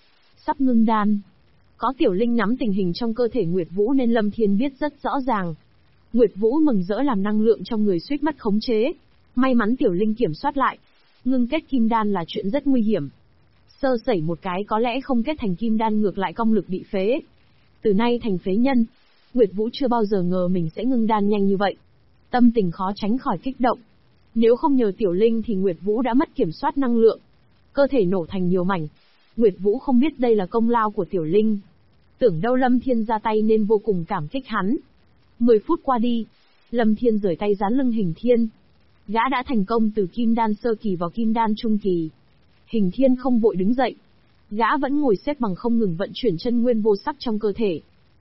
sắp ngưng đan. Có Tiểu Linh nắm tình hình trong cơ thể Nguyệt Vũ nên Lâm Thiên biết rất rõ ràng. Nguyệt Vũ mừng rỡ làm năng lượng trong người suýt mất khống chế. May mắn Tiểu Linh kiểm soát lại. Ngưng kết kim đan là chuyện rất nguy hiểm. Sơ sẩy một cái có lẽ không kết thành kim đan ngược lại công lực bị phế. Từ nay thành phế nhân. Nguyệt Vũ chưa bao giờ ngờ mình sẽ ngưng đan nhanh như vậy. Tâm tình khó tránh khỏi kích động. Nếu không nhờ Tiểu Linh thì Nguyệt Vũ đã mất kiểm soát năng lượng. Cơ thể nổ thành nhiều mảnh. Nguyệt Vũ không biết đây là công lao của Tiểu Linh. Tưởng đâu Lâm Thiên ra tay nên vô cùng cảm kích hắn. 10 phút qua đi, Lâm Thiên rời tay dán lưng Hình Thiên. Gã đã thành công từ kim đan sơ kỳ vào kim đan trung kỳ. Hình Thiên không vội đứng dậy. Gã vẫn ngồi xếp bằng không ngừng vận chuyển chân nguyên vô sắc trong cơ thể.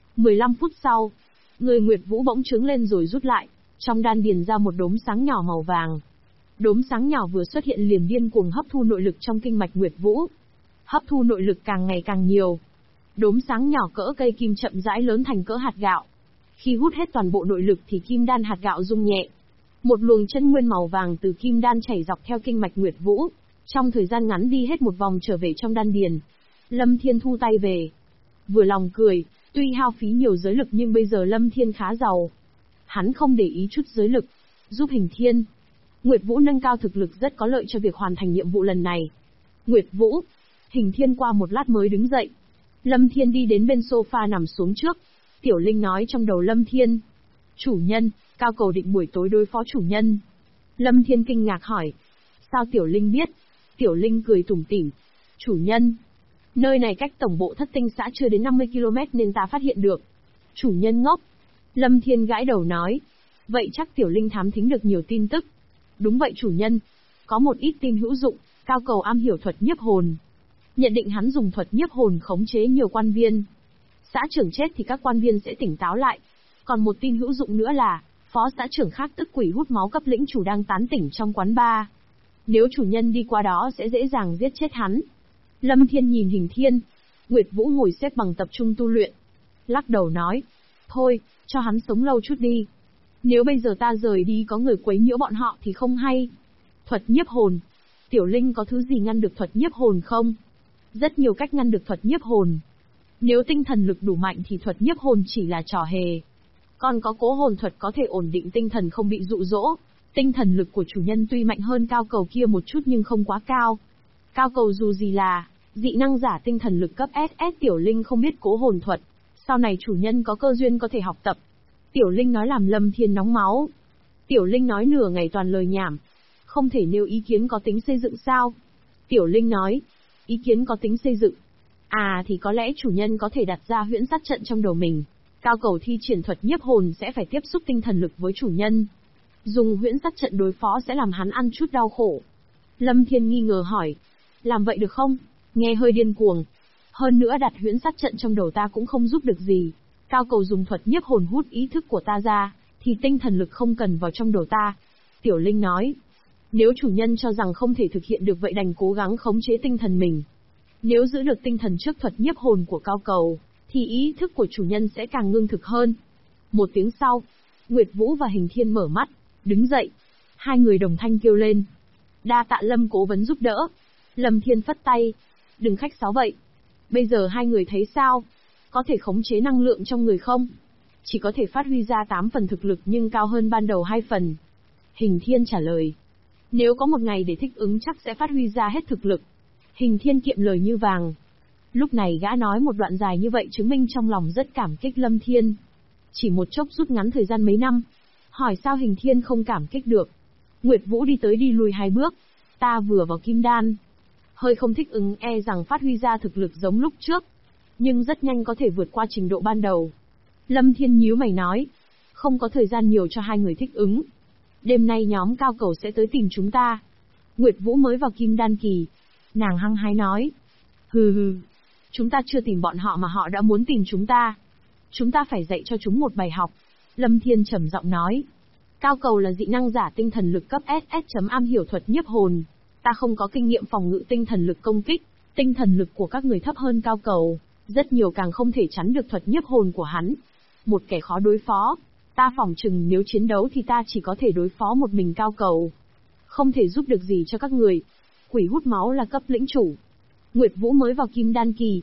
15 phút sau, người Nguyệt Vũ bỗng trướng lên rồi rút lại, trong đan điền ra một đốm sáng nhỏ màu vàng. Đốm sáng nhỏ vừa xuất hiện liền điên cuồng hấp thu nội lực trong kinh mạch Nguyệt Vũ. Hấp thu nội lực càng ngày càng nhiều. Đốm sáng nhỏ cỡ cây kim chậm rãi lớn thành cỡ hạt gạo. Khi hút hết toàn bộ nội lực thì kim đan hạt gạo rung nhẹ. Một luồng chân nguyên màu vàng từ kim đan chảy dọc theo kinh mạch Nguyệt Vũ, trong thời gian ngắn đi hết một vòng trở về trong đan điền. Lâm Thiên thu tay về. Vừa lòng cười, tuy hao phí nhiều giới lực nhưng bây giờ Lâm Thiên khá giàu. Hắn không để ý chút giới lực, giúp Hình Thiên. Nguyệt Vũ nâng cao thực lực rất có lợi cho việc hoàn thành nhiệm vụ lần này. Nguyệt Vũ, Hình Thiên qua một lát mới đứng dậy. Lâm Thiên đi đến bên sofa nằm xuống trước. Tiểu Linh nói trong đầu Lâm Thiên. Chủ nhân, Cao Cầu định buổi tối đối phó chủ nhân. Lâm Thiên kinh ngạc hỏi. Sao Tiểu Linh biết? Tiểu Linh cười tủm tỉm. Chủ nhân, nơi này cách tổng bộ Thất Tinh xã chưa đến 50 km nên ta phát hiện được. Chủ nhân ngốc. Lâm Thiên gãi đầu nói. Vậy chắc Tiểu Linh thám thính được nhiều tin tức. Đúng vậy chủ nhân. Có một ít tin hữu dụng, Cao Cầu am hiểu thuật nhiếp hồn. Nhận định hắn dùng thuật nhiếp hồn khống chế nhiều quan viên. Xã trưởng chết thì các quan viên sẽ tỉnh táo lại. Còn một tin hữu dụng nữa là, phó xã trưởng khác tức quỷ hút máu cấp lĩnh chủ đang tán tỉnh trong quán bar. Nếu chủ nhân đi qua đó sẽ dễ dàng giết chết hắn. Lâm Thiên nhìn Hình Thiên. Nguyệt Vũ ngồi xếp bằng tập trung tu luyện. Lắc đầu nói. Thôi, cho hắn sống lâu chút đi. Nếu bây giờ ta rời đi có người quấy nhiễu bọn họ thì không hay. Thuật nhiếp hồn. Tiểu Linh có thứ gì ngăn được thuật nhiếp hồn không? Rất nhiều cách ngăn được thuật nhiếp hồn. Nếu tinh thần lực đủ mạnh thì thuật nhiếp hồn chỉ là trò hề. Còn có cố hồn thuật có thể ổn định tinh thần không bị dụ dỗ. Tinh thần lực của chủ nhân tuy mạnh hơn Cao Cầu kia một chút nhưng không quá cao. Cao Cầu dù gì là dị năng giả tinh thần lực cấp SS. Tiểu Linh không biết cố hồn thuật. Sau này chủ nhân có cơ duyên có thể học tập. Tiểu Linh nói làm Lâm Thiên nóng máu. Tiểu Linh nói nửa ngày toàn lời nhảm. Không thể nêu ý kiến có tính xây dựng sao? Tiểu Linh nói. Ý kiến có tính xây dựng. À thì có lẽ chủ nhân có thể đặt ra huyễn sát trận trong đầu mình. Cao Cầu thi triển thuật nhiếp hồn sẽ phải tiếp xúc tinh thần lực với chủ nhân. Dùng huyễn sát trận đối phó sẽ làm hắn ăn chút đau khổ. Lâm Thiên nghi ngờ hỏi. Làm vậy được không? Nghe hơi điên cuồng. Hơn nữa đặt huyễn sát trận trong đầu ta cũng không giúp được gì. Cao Cầu dùng thuật nhiếp hồn hút ý thức của ta ra, thì tinh thần lực không cần vào trong đầu ta. Tiểu Linh nói. Nếu chủ nhân cho rằng không thể thực hiện được vậy đành cố gắng khống chế tinh thần mình. Nếu giữ được tinh thần trước thuật nhiếp hồn của Cao Cầu, thì ý thức của chủ nhân sẽ càng ngưng thực hơn. Một tiếng sau, Nguyệt Vũ và Hình Thiên mở mắt, đứng dậy. Hai người đồng thanh kêu lên. Đa tạ Lâm cố vấn giúp đỡ. Lâm Thiên phất tay. Đừng khách sáo vậy. Bây giờ hai người thấy sao? Có thể khống chế năng lượng trong người không? Chỉ có thể phát huy ra 8 phần thực lực nhưng cao hơn ban đầu 2 phần. Hình Thiên trả lời. Nếu có một ngày để thích ứng chắc sẽ phát huy ra hết thực lực. Hình Thiên kiệm lời như vàng. Lúc này gã nói một đoạn dài như vậy chứng minh trong lòng rất cảm kích Lâm Thiên. Chỉ một chốc rút ngắn thời gian mấy năm. Hỏi sao Hình Thiên không cảm kích được. Nguyệt Vũ đi tới đi lui 2 bước. Ta vừa vào kim đan. Hơi không thích ứng e rằng phát huy ra thực lực giống lúc trước. Nhưng rất nhanh có thể vượt qua trình độ ban đầu. Lâm Thiên nhíu mày nói. Không có thời gian nhiều cho hai người thích ứng. Đêm nay nhóm Cao Cầu sẽ tới tìm chúng ta. Nguyệt Vũ mới vào kim đan kỳ. Nàng hăng hái nói. Hừ hừ. Chúng ta chưa tìm bọn họ mà họ đã muốn tìm chúng ta. Chúng ta phải dạy cho chúng một bài học. Lâm Thiên trầm giọng nói. Cao Cầu là dị năng giả tinh thần lực cấp SS. Am hiểu thuật nhiếp hồn. Ta không có kinh nghiệm phòng ngự tinh thần lực công kích. Tinh thần lực của các người thấp hơn Cao Cầu. Rất nhiều càng không thể chắn được thuật nhiếp hồn của hắn. Một kẻ khó đối phó. Ta phỏng chừng nếu chiến đấu thì ta chỉ có thể đối phó một mình Cao Cầu. Không thể giúp được gì cho các người. Quỷ hút máu là cấp lĩnh chủ. Nguyệt Vũ mới vào kim đan kỳ.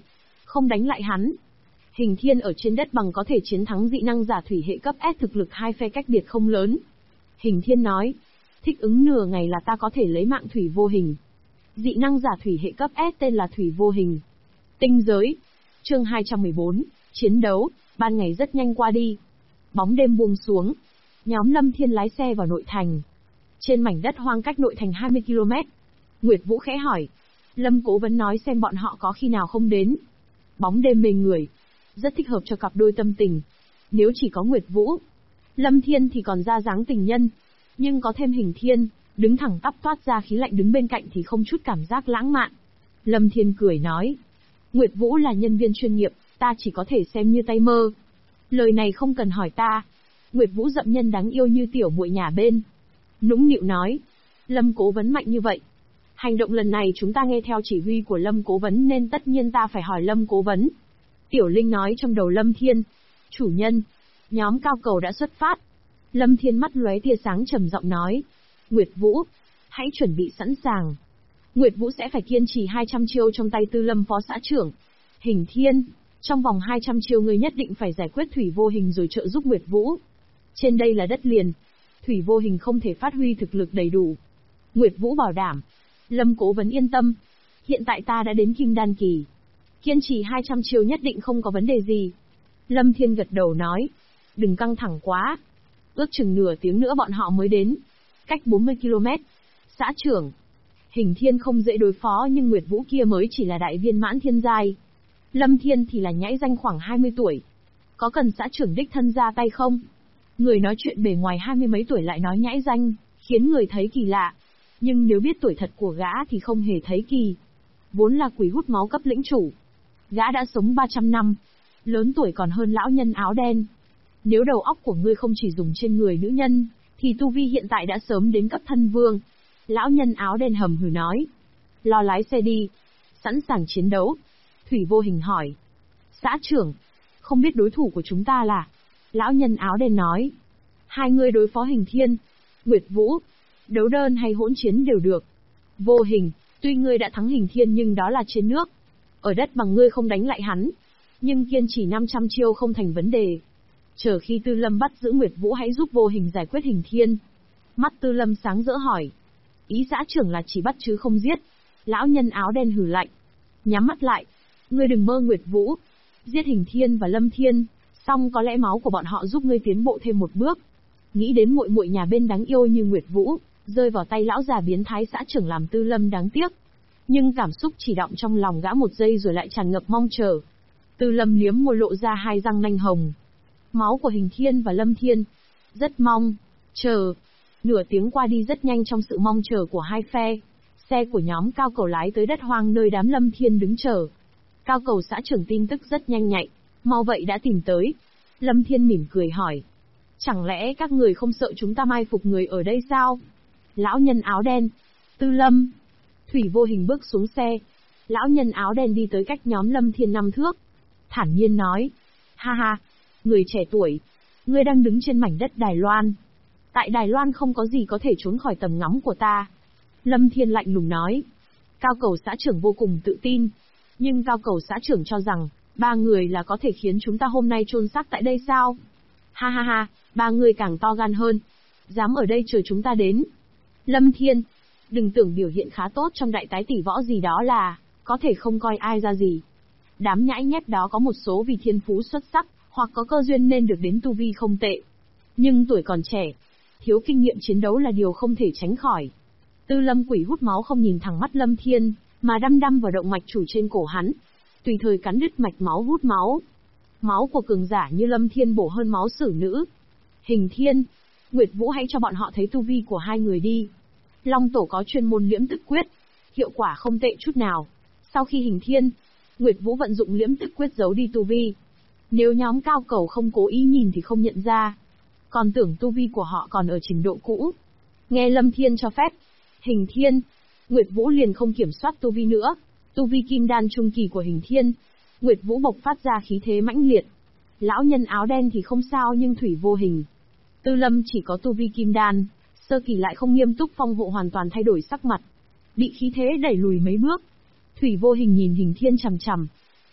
không đánh lại hắn. Hình Thiên ở trên đất bằng có thể chiến thắng dị năng giả thủy hệ cấp S, thực lực hai phe cách biệt không lớn. Hình Thiên nói, thích ứng nửa ngày là ta có thể lấy mạng Thủy Vô Hình. Dị năng giả thủy hệ cấp S tên là Thủy Vô Hình. Tinh giới. Chương 214, chiến đấu. Ban ngày rất nhanh qua đi. Bóng đêm buông xuống. Nhóm Lâm Thiên lái xe vào nội thành. Trên mảnh đất hoang cách nội thành 20 km. Nguyệt Vũ khẽ hỏi. Lâm Cố Vấn nói xem bọn họ có khi nào không đến. Bóng đêm mê người. Rất thích hợp cho cặp đôi tâm tình. Nếu chỉ có Nguyệt Vũ, Lâm Thiên thì còn ra dáng tình nhân. Nhưng có thêm Hình Thiên, đứng thẳng tắp toát ra khí lạnh đứng bên cạnh thì không chút cảm giác lãng mạn. Lâm Thiên cười nói. Nguyệt Vũ là nhân viên chuyên nghiệp, ta chỉ có thể xem như tay mơ. Lời này không cần hỏi ta. Nguyệt Vũ dậm nhân đáng yêu như tiểu muội nhà bên. Nũng nịu nói. Lâm Cố Vấn mạnh như vậy. Hành động lần này chúng ta nghe theo chỉ huy của Lâm Cố Vấn nên tất nhiên ta phải hỏi Lâm Cố Vấn. Tiểu Linh nói trong đầu Lâm Thiên. Chủ nhân, nhóm cao cầu đã xuất phát. Lâm Thiên mắt lóe tia sáng trầm giọng nói. Nguyệt Vũ, hãy chuẩn bị sẵn sàng. Nguyệt Vũ sẽ phải kiên trì 200 chiêu trong tay Tư Lâm phó xã trưởng. Hình Thiên, trong vòng 200 chiêu ngươi nhất định phải giải quyết Thủy Vô Hình rồi trợ giúp Nguyệt Vũ. Trên đây là đất liền. Thủy Vô Hình không thể phát huy thực lực đầy đủ. Nguyệt Vũ bảo đảm. Lâm Cố Vấn yên tâm. Hiện tại ta đã đến Kim Đan kỳ. Kiên trì 200 chiêu nhất định không có vấn đề gì. Lâm Thiên gật đầu nói. Đừng căng thẳng quá. Ước chừng nửa tiếng nữa bọn họ mới đến. Cách 40 km. Xã trưởng. Hình Thiên không dễ đối phó nhưng Nguyệt Vũ kia mới chỉ là đại viên mãn thiên giai. Lâm Thiên thì là nhãi danh khoảng 20 tuổi. Có cần xã trưởng đích thân ra tay không? Người nói chuyện bề ngoài 20 mấy tuổi lại nói nhãi danh, khiến người thấy kỳ lạ. Nhưng nếu biết tuổi thật của gã thì không hề thấy kỳ. Vốn là quỷ hút máu cấp lĩnh chủ. Gã đã sống 300 năm. Lớn tuổi còn hơn lão nhân áo đen. Nếu đầu óc của ngươi không chỉ dùng trên người nữ nhân, thì tu vi hiện tại đã sớm đến cấp thân vương. Lão nhân áo đen hầm hừ nói. Lo lái xe đi. Sẵn sàng chiến đấu. Thủy Vô Hình hỏi. Xã trưởng, không biết đối thủ của chúng ta là? Lão nhân áo đen nói. Hai người đối phó Hình Thiên, Nguyệt Vũ. Đấu đơn hay hỗn chiến đều được. Vô Hình, tuy ngươi đã thắng Hình Thiên nhưng đó là trên nước. Ở đất bằng ngươi không đánh lại hắn. Nhưng kiên trì 500 chiêu không thành vấn đề. Chờ khi Tư Lâm bắt giữ Nguyệt Vũ hãy giúp Vô Hình giải quyết Hình Thiên. Mắt Tư Lâm sáng rỡ hỏi. Ý xã trưởng là chỉ bắt chứ không giết. Lão nhân áo đen hừ lạnh. Nhắm mắt lại. Ngươi đừng mơ Nguyệt Vũ. Giết Hình Thiên và Lâm Thiên. Xong có lẽ máu của bọn họ giúp ngươi tiến bộ thêm một bước. Nghĩ đến muội muội nhà bên đáng yêu như Nguyệt Vũ, rơi vào tay lão già biến thái xã trưởng làm Tư Lâm đáng tiếc. Nhưng cảm xúc chỉ động trong lòng gã một giây rồi lại tràn ngập mong chờ. Tư Lâm liếm môi lộ ra hai răng nanh hồng. Máu của Hình Thiên và Lâm Thiên. Rất mong. Chờ. Nửa tiếng qua đi rất nhanh trong sự mong chờ của hai phe. Xe của nhóm cao cầu lái tới đất hoang nơi đám Lâm Thiên đứng chờ. Cao cầu xã trưởng tin tức rất nhanh nhạy. Mau vậy đã tìm tới. Lâm Thiên mỉm cười hỏi. Chẳng lẽ các người không sợ chúng ta mai phục người ở đây sao? Lão nhân áo đen. Tư Lâm. Thủy Vô Hình bước xuống xe. Lão nhân áo đen đi tới cách nhóm Lâm Thiên 5 thước. Thản nhiên nói. Ha ha. Người trẻ tuổi. Ngươi đang đứng trên mảnh đất Đài Loan. Tại Đài Loan không có gì có thể trốn khỏi tầm ngắm của ta. Lâm Thiên lạnh lùng nói. Cao cầu xã trưởng vô cùng tự tin. Nhưng cao cầu xã trưởng cho rằng, ba người là có thể khiến chúng ta hôm nay chôn xác tại đây sao? Ha ha ha, ba người càng to gan hơn. Dám ở đây chờ chúng ta đến. Lâm Thiên, đừng tưởng biểu hiện khá tốt trong đại tái tỷ võ gì đó là, có thể không coi ai ra gì. Đám nhãi nhép đó có một số vì thiên phú xuất sắc, hoặc có cơ duyên nên được đến tu vi không tệ. Nhưng tuổi còn trẻ, thiếu kinh nghiệm chiến đấu là điều không thể tránh khỏi. Tư Lâm quỷ hút máu không nhìn thẳng mắt Lâm Thiên, mà đăm đăm vào động mạch chủ trên cổ hắn. Tùy thời cắn đứt mạch máu hút máu. Máu của cường giả như Lâm Thiên bổ hơn máu xử nữ. Hình Thiên, Nguyệt Vũ hãy cho bọn họ thấy tu vi của hai người đi. Long Tổ có chuyên môn liễm tức quyết, hiệu quả không tệ chút nào. Sau khi Hình Thiên, Nguyệt Vũ vận dụng liễm tức quyết giấu đi tu vi. Nếu nhóm cao cầu không cố ý nhìn thì không nhận ra. Còn tưởng tu vi của họ còn ở trình độ cũ. Nghe Lâm Thiên cho phép, Hình Thiên, Nguyệt Vũ liền không kiểm soát tu vi nữa. Tu vi kim đan trung kỳ của Hình Thiên, Nguyệt Vũ bộc phát ra khí thế mãnh liệt. Lão nhân áo đen thì không sao nhưng Thủy Vô Hình. Tư Lâm chỉ có tu vi kim đan, sơ kỳ lại không nghiêm túc phong hộ hoàn toàn thay đổi sắc mặt. Bị khí thế đẩy lùi mấy bước. Thủy Vô Hình nhìn Hình Thiên chằm chằm.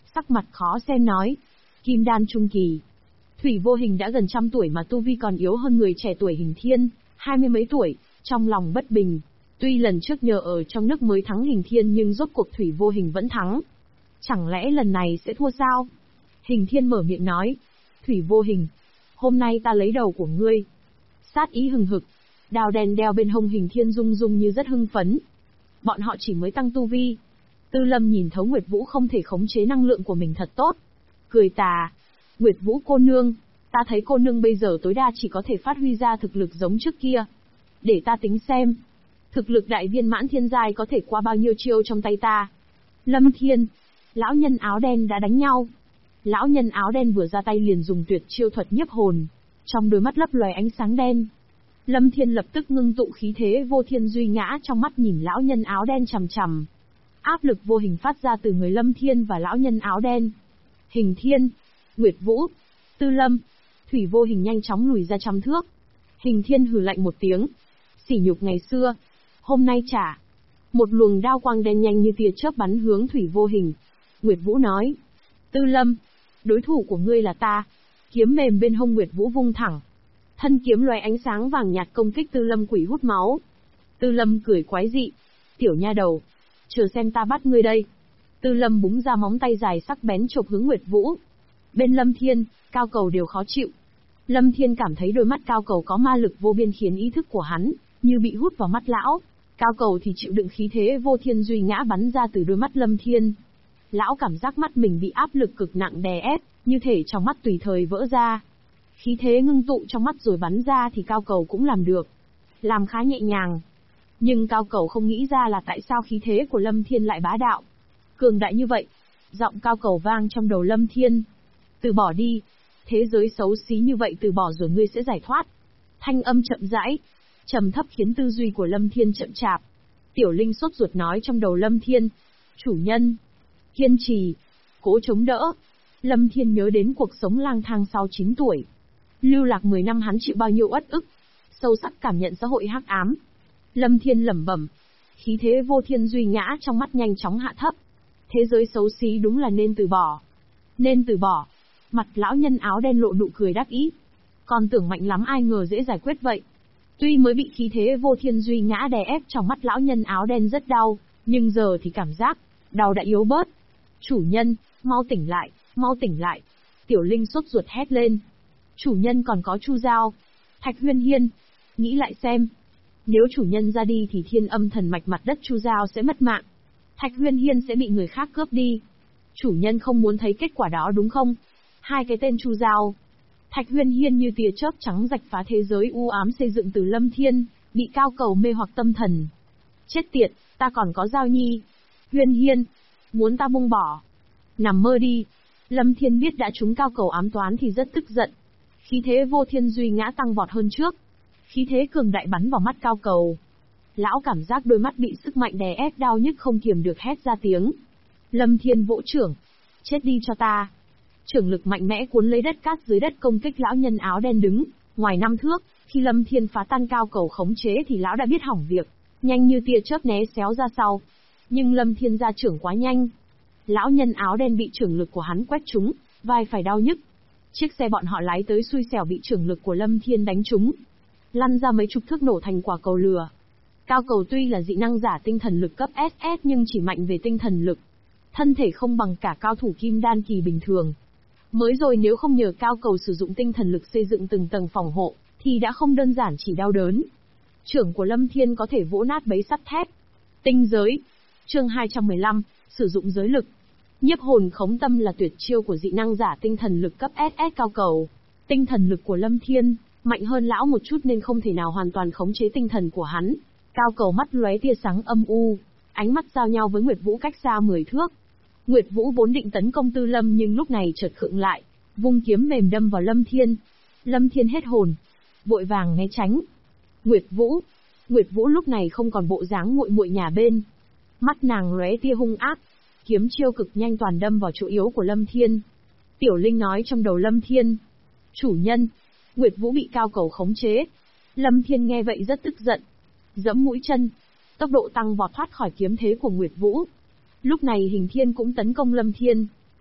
sắc mặt khó xem nói. Kim đan trung kỳ. Thủy Vô Hình đã gần 100 tuổi mà tu vi còn yếu hơn người trẻ tuổi Hình Thiên, 20 mấy tuổi, trong lòng bất bình. Tuy lần trước nhờ ở trong nước mới thắng Hình Thiên nhưng rốt cuộc Thủy Vô Hình vẫn thắng. Chẳng lẽ lần này sẽ thua sao? Hình Thiên mở miệng nói. Thủy Vô Hình, hôm nay ta lấy đầu của ngươi. Sát ý hừng hực, đao đen đeo bên hông Hình Thiên rung rung như rất hưng phấn. Bọn họ chỉ mới tăng tu vi. Tư Lâm nhìn thấu Nguyệt Vũ không thể khống chế năng lượng của mình thật tốt. Cười tà. Nguyệt Vũ cô nương, ta thấy cô nương bây giờ tối đa chỉ có thể phát huy ra thực lực giống trước kia. Để ta tính xem. Thực lực đại viên mãn thiên giai có thể qua bao nhiêu chiêu trong tay ta. Lâm Thiên. Lão nhân áo đen đã đánh nhau. Lão nhân áo đen vừa ra tay liền dùng tuyệt chiêu thuật nhiếp hồn. Trong đôi mắt lấp lóe ánh sáng đen. Lâm Thiên lập tức ngưng tụ khí thế vô thiên duy ngã trong mắt nhìn lão nhân áo đen chằm chằm. Áp lực vô hình phát ra từ người Lâm Thiên và lão nhân áo đen. Hình Thiên, Nguyệt Vũ, Tư Lâm, Thủy Vô Hình nhanh chóng lùi ra 100 thước. Hình Thiên hừ lạnh một tiếng. Sỉ nhục ngày xưa, hôm nay trả. Một luồng đao quang đen nhanh như tia chớp bắn hướng Thủy Vô Hình. Nguyệt Vũ nói. Tư Lâm, đối thủ của ngươi là ta. Kiếm mềm bên hông Nguyệt Vũ vung thẳng. Thân kiếm lóe ánh sáng vàng nhạt công kích Tư Lâm quỷ hút máu. Tư Lâm cười quái dị. Tiểu nha đầu, chờ xem ta bắt ngươi đây. Tư Lâm búng ra móng tay dài sắc bén chộp hướng Nguyệt Vũ. Bên Lâm Thiên, Cao Cầu đều khó chịu. Lâm Thiên cảm thấy đôi mắt Cao Cầu có ma lực vô biên khiến ý thức của hắn như bị hút vào mắt lão. Cao Cầu thì chịu đựng khí thế vô thiên duy ngã bắn ra từ đôi mắt Lâm Thiên. Lão cảm giác mắt mình bị áp lực cực nặng đè ép, như thể trong mắt tùy thời vỡ ra. Khí thế ngưng tụ trong mắt rồi bắn ra thì Cao Cầu cũng làm được. Làm khá nhẹ nhàng. Nhưng Cao Cầu không nghĩ ra là tại sao khí thế của Lâm Thiên lại bá đạo. Cường đại như vậy. Giọng Cao Cầu vang trong đầu Lâm Thiên. Từ bỏ đi. Thế giới xấu xí như vậy từ bỏ rồi ngươi sẽ giải thoát. Thanh âm chậm rãi, trầm thấp khiến tư duy của Lâm Thiên chậm chạp. Tiểu Linh sốt ruột nói trong đầu Lâm Thiên. Chủ nhân. Kiên trì. Cố chống đỡ. Lâm Thiên nhớ đến cuộc sống lang thang sau 9 tuổi. Lưu lạc 10 năm hắn chịu bao nhiêu uất ức. Sâu sắc cảm nhận xã hội hắc ám. Lâm Thiên lẩm bẩm. Khí thế vô thiên duy ngã trong mắt nhanh chóng hạ thấp. Thế giới xấu xí đúng là nên từ bỏ. Nên từ bỏ. Mặt lão nhân áo đen lộ nụ cười đắc ý. Còn tưởng mạnh lắm ai ngờ dễ giải quyết vậy. Tuy mới bị khí thế vô thiên duy ngã đè ép trong mắt lão nhân áo đen rất đau, nhưng giờ thì cảm giác đau đã yếu bớt. Chủ nhân, mau tỉnh lại, mau tỉnh lại. Tiểu Linh sốt ruột hét lên. Chủ nhân còn có Chu Giao. Thạch Huyên Hiên. Nghĩ lại xem. Nếu chủ nhân ra đi thì thiên âm thần mạch mặt đất Chu Giao sẽ mất mạng. Thạch Huyên Hiên sẽ bị người khác cướp đi. Chủ nhân không muốn thấy kết quả đó đúng không? Hai cái tên Chu Giao. Thạch Huyên Hiên như tia chớp trắng rạch phá thế giới u ám xây dựng từ Lâm Thiên, bị Cao Cầu mê hoặc tâm thần. Chết tiệt, ta còn có Giao Nhi. Huyên Hiên, muốn ta buông bỏ. Nằm mơ đi. Lâm Thiên biết đã trúng Cao Cầu ám toán thì rất tức giận. Khí thế vô thiên duy ngã tăng vọt hơn trước. Khí thế cường đại bắn vào mắt Cao Cầu. Lão cảm giác đôi mắt bị sức mạnh đè ép đau nhức không kiềm được hét ra tiếng. Lâm Thiên vỗ trưởng. Chết đi cho ta. Trưởng lực mạnh mẽ cuốn lấy đất cát dưới đất công kích lão nhân áo đen đứng ngoài 5 thước. Khi Lâm Thiên phá tan Cao Cầu khống chế thì lão đã biết hỏng việc, nhanh như tia chớp né xéo ra sau. Nhưng Lâm Thiên ra trưởng quá nhanh. Lão nhân áo đen bị trưởng lực của hắn quét trúng, vai phải đau nhức. Chiếc xe bọn họ lái tới xui xẻo bị trưởng lực của Lâm Thiên đánh trúng, lăn ra mấy chục thước nổ thành quả cầu lửa. Cao Cầu tuy là dị năng giả tinh thần lực cấp SS nhưng chỉ mạnh về tinh thần lực. Thân thể không bằng cả cao thủ kim đan kỳ bình thường. Mới rồi nếu không nhờ Cao Cầu sử dụng tinh thần lực xây dựng từng tầng phòng hộ, thì đã không đơn giản chỉ đau đớn. Trưởng của Lâm Thiên có thể vỗ nát bấy sắt thép. Tinh giới. Chương 215, sử dụng giới lực. Nhiếp hồn khống tâm là tuyệt chiêu của dị năng giả tinh thần lực cấp SS Cao Cầu. Tinh thần lực của Lâm Thiên mạnh hơn lão một chút nên không thể nào hoàn toàn khống chế tinh thần của hắn. Cao Cầu mắt lóe tia sáng âm u, ánh mắt giao nhau với Nguyệt Vũ cách xa 10 thước. Nguyệt Vũ vốn định tấn công Tư Lâm nhưng lúc này chợt khựng lại, vung kiếm mềm đâm vào Lâm Thiên. Lâm Thiên hết hồn, vội vàng né tránh. Nguyệt Vũ lúc này không còn bộ dáng muội muội nhà bên. Mắt nàng lóe tia hung ác, kiếm chiêu cực nhanh toàn đâm vào chỗ yếu của Lâm Thiên. Tiểu Linh nói trong đầu Lâm Thiên. Chủ nhân, Nguyệt Vũ bị Cao Cầu khống chế. Lâm Thiên nghe vậy rất tức giận. Giẫm mũi chân, tốc độ tăng vọt thoát khỏi kiếm thế của Nguyệt Vũ. Lúc này Hình Thiên cũng tấn công Lâm Thiên.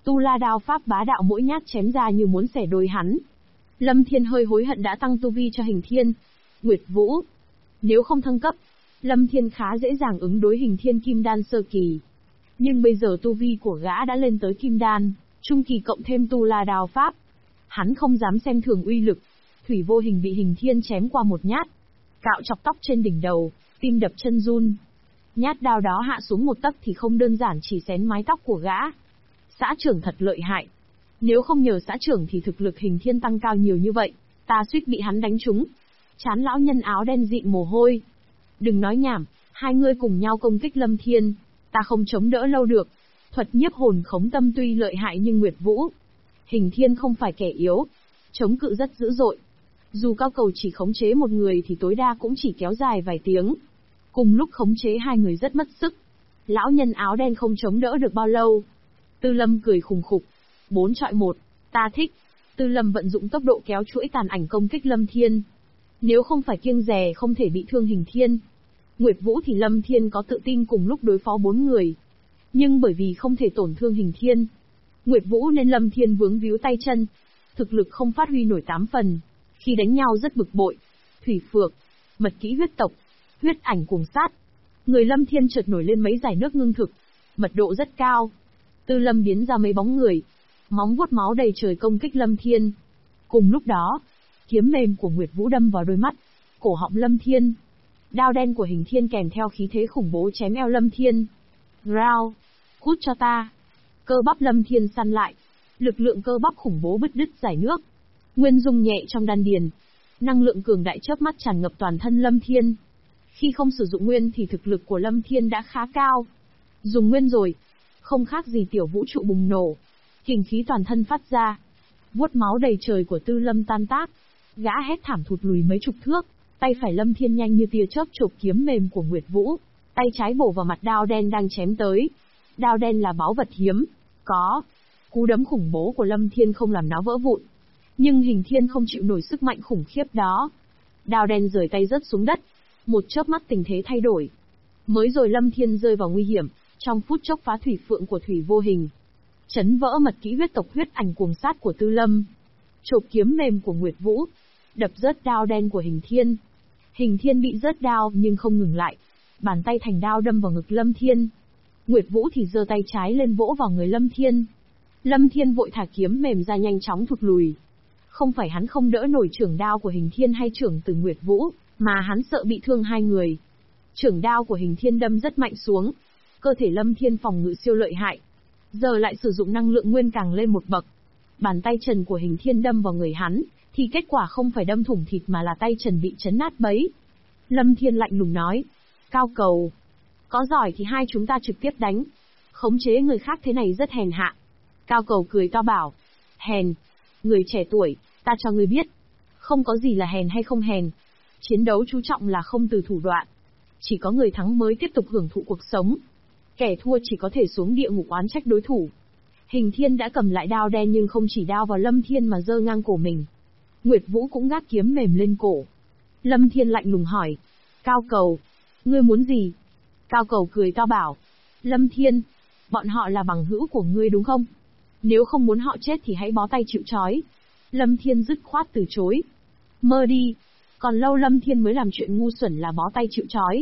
Tu La đao pháp bá đạo mỗi nhát chém ra như muốn xẻ đôi hắn. Lâm Thiên hơi hối hận đã tăng tu vi cho Hình Thiên. Nguyệt Vũ. Nếu không thăng cấp, Lâm Thiên khá dễ dàng ứng đối Hình Thiên Kim Đan sơ kỳ. Nhưng bây giờ tu vi của gã đã lên tới Kim Đan, trung kỳ cộng thêm Tu La đao pháp. Hắn không dám xem thường uy lực. Thủy Vô Hình bị Hình Thiên chém qua một nhát. Cạo chọc tóc trên đỉnh đầu, tim đập chân run. Nhát đao đó hạ xuống một tấc thì không đơn giản chỉ xén mái tóc của gã. Xã trưởng thật lợi hại. Nếu không nhờ xã trưởng thì thực lực Hình Thiên tăng cao nhiều như vậy, ta suýt bị hắn đánh trúng. Trán lão nhân áo đen dịn mồ hôi. Đừng nói nhảm, hai người cùng nhau công kích Lâm Thiên, ta không chống đỡ lâu được. Thuật nhiếp hồn khống tâm tuy lợi hại nhưng Nguyệt Vũ, Hình Thiên không phải kẻ yếu, chống cự rất dữ dội. Dù Cao Cầu chỉ khống chế một người thì tối đa cũng chỉ kéo dài vài tiếng. Cùng lúc khống chế hai người rất mất sức. Lão nhân áo đen không chống đỡ được bao lâu. Tư Lâm cười khùng khục. 4-1, ta thích. Tư Lâm vận dụng tốc độ kéo chuỗi tàn ảnh công kích Lâm Thiên. Nếu không phải kiêng dè không thể bị thương Hình Thiên. Nguyệt Vũ thì Lâm Thiên có tự tin cùng lúc đối phó 4 người. Nhưng bởi vì không thể tổn thương Hình Thiên, Nguyệt Vũ nên Lâm Thiên vướng víu tay chân. Thực lực không phát huy nổi 8 phần. Khi đánh nhau rất bực bội. Thủy Phược, Mật kỹ huyết tộc, huyết ảnh cuồng sát. Người Lâm Thiên chợt nổi lên mấy giải nước ngưng thực. Mật độ rất cao. Tư Lâm biến ra mấy bóng người. Móng vuốt máu đầy trời công kích Lâm Thiên. Cùng lúc đó, kiếm mềm của Nguyệt Vũ đâm vào đôi mắt, cổ họng Lâm Thiên. Đao đen của Hình Thiên kèm theo khí thế khủng bố chém eo Lâm Thiên. Rao, cút cho ta. Cơ bắp Lâm Thiên săn lại. Lực lượng cơ bắp khủng bố bứt đứt giải nước. Nguyên dung nhẹ trong đan điền. Năng lượng cường đại chớp mắt tràn ngập toàn thân Lâm Thiên. Khi không sử dụng nguyên thì thực lực của Lâm Thiên đã khá cao. Dùng nguyên rồi, không khác gì tiểu vũ trụ bùng nổ. Kình khí toàn thân phát ra. Vuốt máu đầy trời của Tư Lâm tan tác. Gã hét thảm thụt lùi mấy chục thước. Tay phải Lâm Thiên nhanh như tia chớp chộp kiếm mềm của Nguyệt Vũ. Tay trái bổ vào mặt đao đen đang chém tới. Đao đen là báu vật hiếm. Có. Cú đấm khủng bố của Lâm Thiên không làm nó vỡ vụn. Nhưng Hình Thiên không chịu nổi sức mạnh khủng khiếp đó. Đao đen rời tay rớt xuống đất. Một chớp mắt tình thế thay đổi. Mới rồi Lâm Thiên rơi vào nguy hiểm. Trong phút chốc phá thủy phượng của Thủy Vô Hình. Chấn vỡ mật kỹ huyết tộc huyết ảnh cuồng sát của Tư Lâm. Chộp kiếm mềm của Nguyệt Vũ. Đập rớt đao đen của Hình Thiên. Hình Thiên bị rớt đao nhưng không ngừng lại. Bàn tay thành đao đâm vào ngực Lâm Thiên. Nguyệt Vũ thì giơ tay trái lên vỗ vào người Lâm Thiên. Lâm Thiên vội thả kiếm mềm ra nhanh chóng thụt lùi. Không phải hắn không đỡ nổi chưởng đao của Hình Thiên hay chưởng từ Nguyệt Vũ, mà hắn sợ bị thương hai người. Chưởng đao của Hình Thiên đâm rất mạnh xuống. Cơ thể Lâm Thiên phòng ngự siêu lợi hại. Giờ lại sử dụng năng lượng nguyên càng lên một bậc. Bàn tay trần của Hình Thiên đâm vào người hắn, thì kết quả không phải đâm thủng thịt mà là tay trần bị chấn nát bấy. Lâm Thiên lạnh lùng nói. Cao Cầu, có giỏi thì hai chúng ta trực tiếp đánh. Khống chế người khác thế này rất hèn hạ. Cao Cầu cười to bảo. Hèn. Người trẻ tuổi, ta cho ngươi biết. Không có gì là hèn hay không hèn. Chiến đấu chú trọng là không từ thủ đoạn. Chỉ có người thắng mới tiếp tục hưởng thụ cuộc sống. Kẻ thua chỉ có thể xuống địa ngục oán trách đối thủ. Hình Thiên đã cầm lại đao đen nhưng không chỉ đao vào Lâm Thiên mà giơ ngang cổ mình. Nguyệt Vũ cũng gác kiếm mềm lên cổ. Lâm Thiên lạnh lùng hỏi. Cao Cầu, ngươi muốn gì? Cao Cầu cười to bảo. Lâm Thiên, bọn họ là bằng hữu của ngươi đúng không? Nếu không muốn họ chết thì hãy bó tay chịu trói. Lâm Thiên dứt khoát từ chối. Mơ đi. Còn lâu Lâm Thiên mới làm chuyện ngu xuẩn là bó tay chịu trói.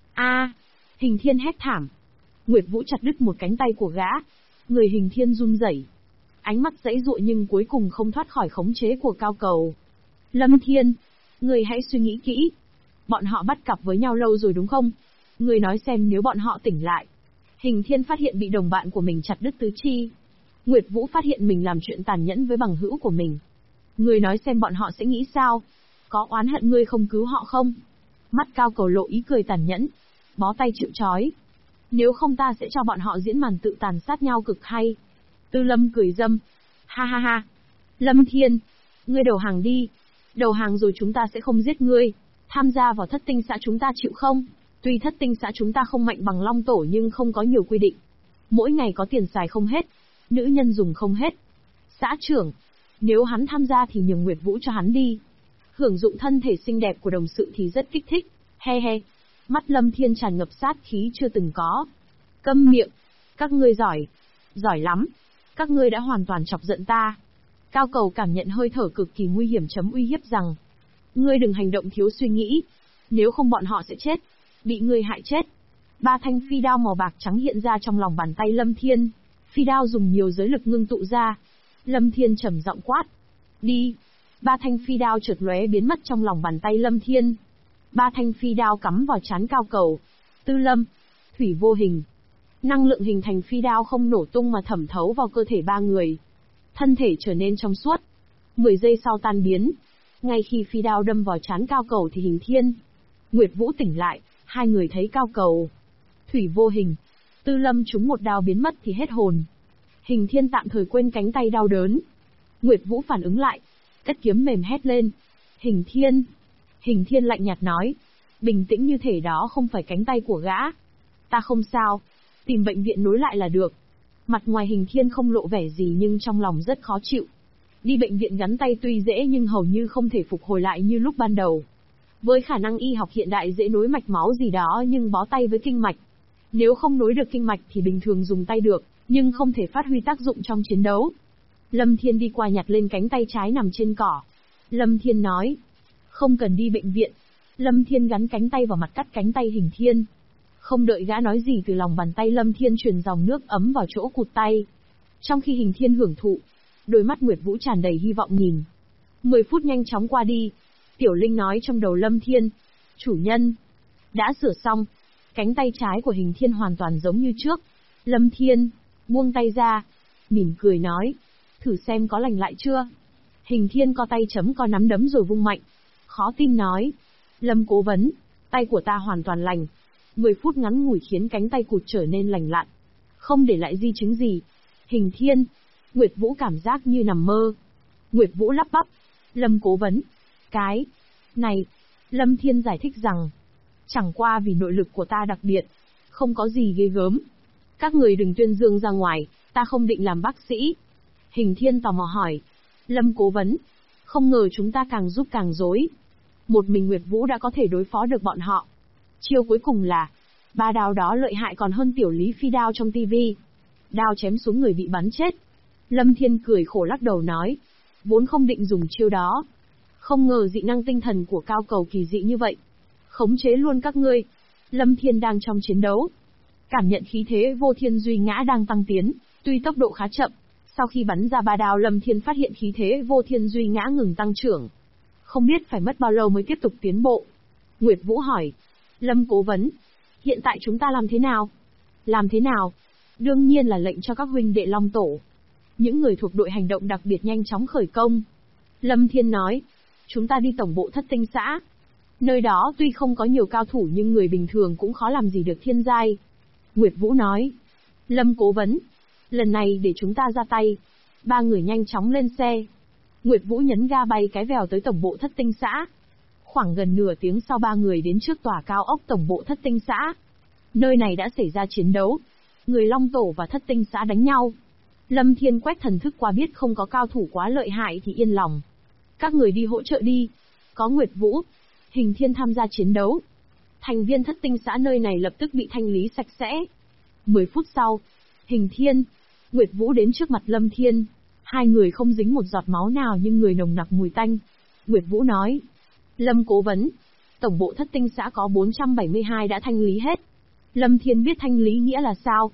A! Hình Thiên hét thảm. Nguyệt Vũ chặt đứt một cánh tay của gã. Người Hình Thiên run rẩy. Ánh mắt giãy giụa nhưng cuối cùng không thoát khỏi khống chế của Cao Cầu. Lâm Thiên, người hãy suy nghĩ kỹ. Bọn họ bắt cặp với nhau lâu rồi đúng không? Người nói xem nếu bọn họ tỉnh lại. Hình Thiên phát hiện bị đồng bạn của mình chặt đứt tứ chi. Nguyệt Vũ phát hiện mình làm chuyện tàn nhẫn với bằng hữu của mình. Người nói xem bọn họ sẽ nghĩ sao? Có oán hận ngươi không cứu họ không? Mắt Cao Cầu lộ ý cười tàn nhẫn. Bó tay chịu trói. Nếu không ta sẽ cho bọn họ diễn màn tự tàn sát nhau cực hay. Tư Lâm cười râm. Ha ha ha. Lâm Thiên, ngươi đầu hàng đi. Đầu hàng rồi chúng ta sẽ không giết ngươi. Tham gia vào thất tinh xã chúng ta chịu không? Tuy thất tinh xã chúng ta không mạnh bằng Long Tổ nhưng không có nhiều quy định. Mỗi ngày có tiền xài không hết. Nữ nhân dùng không hết. Xã trưởng, nếu hắn tham gia thì nhường Nguyệt Vũ cho hắn đi. Hưởng dụng thân thể xinh đẹp của đồng sự thì rất kích thích. He he. Mắt Lâm Thiên tràn ngập sát khí chưa từng có. Câm miệng. Các ngươi giỏi. Giỏi lắm. Các ngươi đã hoàn toàn chọc giận ta. Cao Cầu cảm nhận hơi thở cực kỳ nguy hiểm chấm uy hiếp rằng. Ngươi đừng hành động thiếu suy nghĩ. Nếu không bọn họ sẽ chết. Bị ngươi hại chết. 3 thanh phi đao màu bạc trắng hiện ra trong lòng bàn tay Lâm Thiên. Phi đao dùng nhiều giới lực ngưng tụ ra. Lâm Thiên trầm giọng quát. Đi. 3 thanh phi đao chợt lóe biến mất trong lòng bàn tay Lâm Thiên. 3 thanh phi đao cắm vào trán Cao Cầu. Tư Lâm. Thủy vô hình. Năng lượng hình thành phi đao không nổ tung mà thẩm thấu vào cơ thể 3 người. Thân thể trở nên trong suốt. 10 giây sau tan biến. Ngay khi phi đao đâm vào trán Cao Cầu thì Hình Thiên, Nguyệt Vũ tỉnh lại, hai người thấy Cao Cầu, Thủy vô hình, Tư Lâm trúng một đao biến mất thì hết hồn. Hình Thiên tạm thời quên cánh tay đau đớn. Nguyệt Vũ phản ứng lại, cất kiếm mềm hét lên. Hình Thiên lạnh nhạt nói. Bình tĩnh như thể đó không phải cánh tay của gã. Ta không sao, tìm bệnh viện nối lại là được. Mặt ngoài Hình Thiên không lộ vẻ gì nhưng trong lòng rất khó chịu. Đi bệnh viện gắn tay tuy dễ nhưng hầu như không thể phục hồi lại như lúc ban đầu. Với khả năng y học hiện đại dễ nối mạch máu gì đó nhưng bó tay với kinh mạch. Nếu không nối được kinh mạch thì bình thường dùng tay được, nhưng không thể phát huy tác dụng trong chiến đấu. Lâm Thiên đi qua nhặt lên cánh tay trái nằm trên cỏ. Lâm Thiên nói. Không cần đi bệnh viện. Lâm Thiên gắn cánh tay vào mặt cắt cánh tay Hình Thiên. Không đợi gã nói gì từ lòng bàn tay Lâm Thiên truyền dòng nước ấm vào chỗ cụt tay. Trong khi Hình Thiên hưởng thụ, đôi mắt Nguyệt Vũ tràn đầy hy vọng nhìn. 10 phút nhanh chóng qua đi. Tiểu Linh nói trong đầu Lâm Thiên. Chủ nhân. Đã sửa xong. Cánh tay trái của Hình Thiên hoàn toàn giống như trước. Lâm Thiên buông tay ra, mỉm cười nói. Thử xem có lành lại chưa. Hình Thiên co tay chấm co nắm đấm rồi vung mạnh. Khó tin nói. Lâm cố vấn, tay của ta hoàn toàn lành. 10 phút ngắn ngủi khiến cánh tay cụt trở nên lành lặn. Không để lại di chứng gì. Hình Thiên, Nguyệt Vũ cảm giác như nằm mơ. Nguyệt Vũ lắp bắp. Lâm cố vấn. Cái này, Lâm Thiên giải thích rằng. Chẳng qua vì nội lực của ta đặc biệt. Không có gì ghê gớm. Các người đừng tuyên dương ra ngoài, ta không định làm bác sĩ. Hình Thiên tò mò hỏi. Lâm cố vấn. Không ngờ chúng ta càng giúp càng rối. Một mình Nguyệt Vũ đã có thể đối phó được bọn họ. Chiêu cuối cùng là, 3 đao đó lợi hại còn hơn tiểu Lý Phi đao trong tivi. Đao chém xuống người bị bắn chết. Lâm Thiên cười khổ lắc đầu nói. Vốn không định dùng chiêu đó. Không ngờ dị năng tinh thần của Cao Cầu kỳ dị như vậy. Khống chế luôn các ngươi. Lâm Thiên đang trong chiến đấu. Cảm nhận khí thế vô thiên duy ngã đang tăng tiến, tuy tốc độ khá chậm. Sau khi bắn ra 3 đao Lâm Thiên phát hiện khí thế vô thiên duy ngã ngừng tăng trưởng. Không biết phải mất bao lâu mới tiếp tục tiến bộ. Nguyệt Vũ hỏi. Lâm cố vấn. Hiện tại chúng ta làm thế nào? Làm thế nào? Đương nhiên là lệnh cho các huynh đệ Long Tổ. Những người thuộc đội hành động đặc biệt nhanh chóng khởi công. Lâm Thiên nói. Chúng ta đi tổng bộ Thất Tinh xã. Nơi đó tuy không có nhiều cao thủ nhưng người bình thường cũng khó làm gì được thiên giai. Nguyệt Vũ nói. Lâm cố vấn. Lần này để chúng ta ra tay. 3 người nhanh chóng lên xe. Nguyệt Vũ nhấn ga bay cái vèo tới tổng bộ Thất Tinh xã. Khoảng gần nửa tiếng sau 3 người đến trước tòa cao ốc tổng bộ Thất Tinh xã. Nơi này đã xảy ra chiến đấu. Người Long Tổ và Thất Tinh xã đánh nhau. Lâm Thiên quét thần thức qua biết không có cao thủ quá lợi hại thì yên lòng. Các người đi hỗ trợ đi. Có Nguyệt Vũ, Hình Thiên tham gia chiến đấu. Thành viên Thất Tinh xã nơi này lập tức bị thanh lý sạch sẽ. 10 phút sau, Hình Thiên, Nguyệt Vũ đến trước mặt Lâm Thiên. Hai người không dính một giọt máu nào nhưng người nồng nặc mùi tanh. Nguyệt Vũ nói. Lâm cố vấn. Tổng bộ Thất Tinh xã có 472 đã thanh lý hết. Lâm Thiên biết thanh lý nghĩa là sao.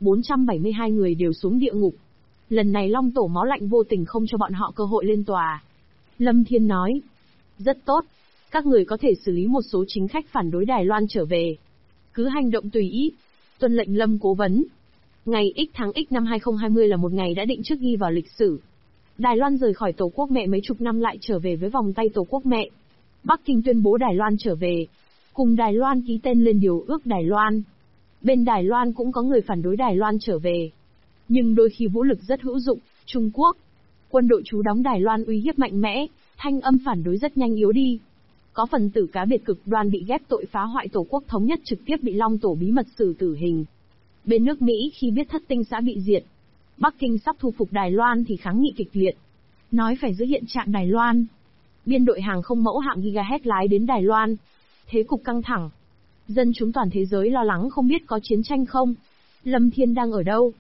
472 người đều xuống địa ngục. Lần này Long Tổ máu lạnh vô tình không cho bọn họ cơ hội lên tòa. Lâm Thiên nói. Rất tốt. Các người có thể xử lý một số chính khách phản đối Đài Loan trở về. Cứ hành động tùy ý. Tuân lệnh Lâm cố vấn. Ngày X tháng X năm 2020 là một ngày đã định trước ghi vào lịch sử. Đài Loan rời khỏi Tổ quốc mẹ mấy chục năm lại trở về với vòng tay Tổ quốc mẹ. Bắc Kinh tuyên bố Đài Loan trở về. Cùng Đài Loan ký tên lên Điều ước Đài Loan. Bên Đài Loan cũng có người phản đối Đài Loan trở về. Nhưng đôi khi vũ lực rất hữu dụng. Trung Quốc, quân đội trú đóng Đài Loan uy hiếp mạnh mẽ, thanh âm phản đối rất nhanh yếu đi. Có phần tử cá biệt cực đoan bị ghép tội phá hoại Tổ quốc thống nhất trực tiếp bị Long Tổ bí mật xử tử hình. Bên nước Mỹ khi biết Thất Tinh xã bị diệt, Bắc Kinh sắp thu phục Đài Loan thì kháng nghị kịch liệt. Nói phải giữ hiện trạng Đài Loan. Biên đội hàng không mẫu hạng gigahertz lái đến Đài Loan. Thế cục căng thẳng. Dân chúng toàn thế giới lo lắng không biết có chiến tranh không. Lâm Thiên đang ở đâu?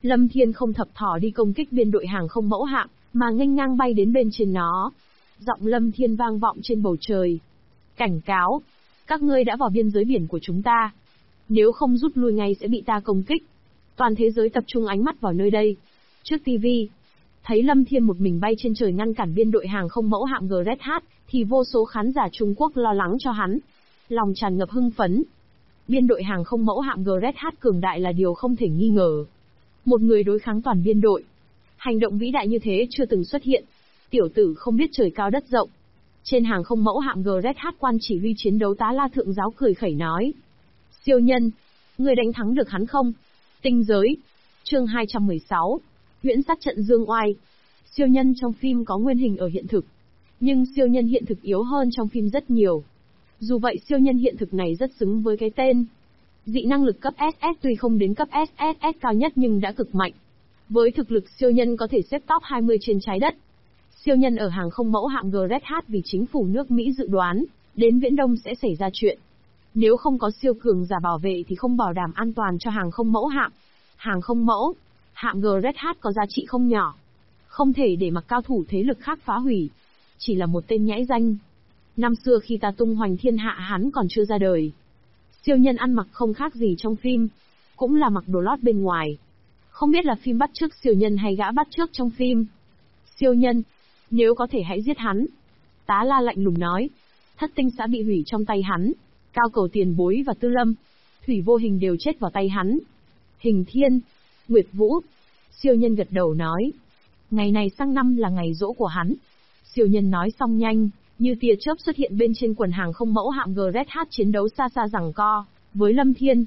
Lâm Thiên không thập thỏ đi công kích biên đội hàng không mẫu hạm, mà nghênh ngang bay đến bên trên nó. Giọng Lâm Thiên vang vọng trên bầu trời. Cảnh cáo! Các ngươi đã vào biên giới biển của chúng ta. Nếu không rút lui ngay sẽ bị ta công kích. Toàn thế giới tập trung ánh mắt vào nơi đây. Trước TV, thấy Lâm Thiên một mình bay trên trời ngăn cản biên đội hàng không mẫu hạm GRH, thì vô số khán giả Trung Quốc lo lắng cho hắn. Lòng tràn ngập hưng phấn. Biên đội hàng không mẫu hạm GRH cường đại là điều không thể nghi ngờ. Một người đối kháng toàn biên đội. Hành động vĩ đại như thế chưa từng xuất hiện. Tiểu tử không biết trời cao đất rộng. Trên hàng không mẫu hạm GRH, quan chỉ huy chiến đấu Tá La Thượng Giáo cười khẩy nói. Siêu nhân, người đánh thắng được hắn không? Tinh giới. Chương 216. Huyễn sát trận Dương Oai. Siêu nhân trong phim có nguyên hình ở hiện thực. Nhưng siêu nhân hiện thực yếu hơn trong phim rất nhiều. Dù vậy siêu nhân hiện thực này rất xứng với cái tên. Dị năng lực cấp SS tuy không đến cấp SSS cao nhất nhưng đã cực mạnh. Với thực lực siêu nhân có thể xếp top 20 trên trái đất. Siêu nhân ở hàng không mẫu hạm GRH vì chính phủ nước Mỹ dự đoán, đến Viễn Đông sẽ xảy ra chuyện. Nếu không có siêu cường giả bảo vệ thì không bảo đảm an toàn cho hàng không mẫu hạm. Hàng không mẫu hạm GRH có giá trị không nhỏ. Không thể để mặc cao thủ thế lực khác phá hủy. Chỉ là một tên nhãi danh. Năm xưa khi ta tung hoành thiên hạ hắn còn chưa ra đời. Siêu nhân ăn mặc không khác gì trong phim. Cũng là mặc đồ lót bên ngoài. Không biết là phim bắt chước siêu nhân hay gã bắt chước trong phim. Siêu nhân, nếu có thể hãy giết hắn. Tá La lạnh lùng nói. Thất tinh xã bị hủy trong tay hắn. Cao Cầu Tiền Bối và Tư Lâm, Thủy Vô Hình đều chết vào tay hắn. Hình Thiên, Nguyệt Vũ. Siêu nhân gật đầu nói. Ngày này sang năm là ngày giỗ của hắn. Siêu nhân nói xong nhanh, như tia chớp xuất hiện bên trên quần hàng không mẫu hạm GRH chiến đấu xa xa giằng co với Lâm Thiên.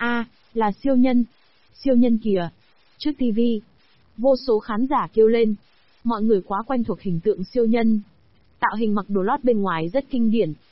Là siêu nhân. Siêu nhân kìa. Trước TV, vô số khán giả kêu lên. Mọi người quá quen thuộc hình tượng siêu nhân. Tạo hình mặc đồ lót bên ngoài rất kinh điển,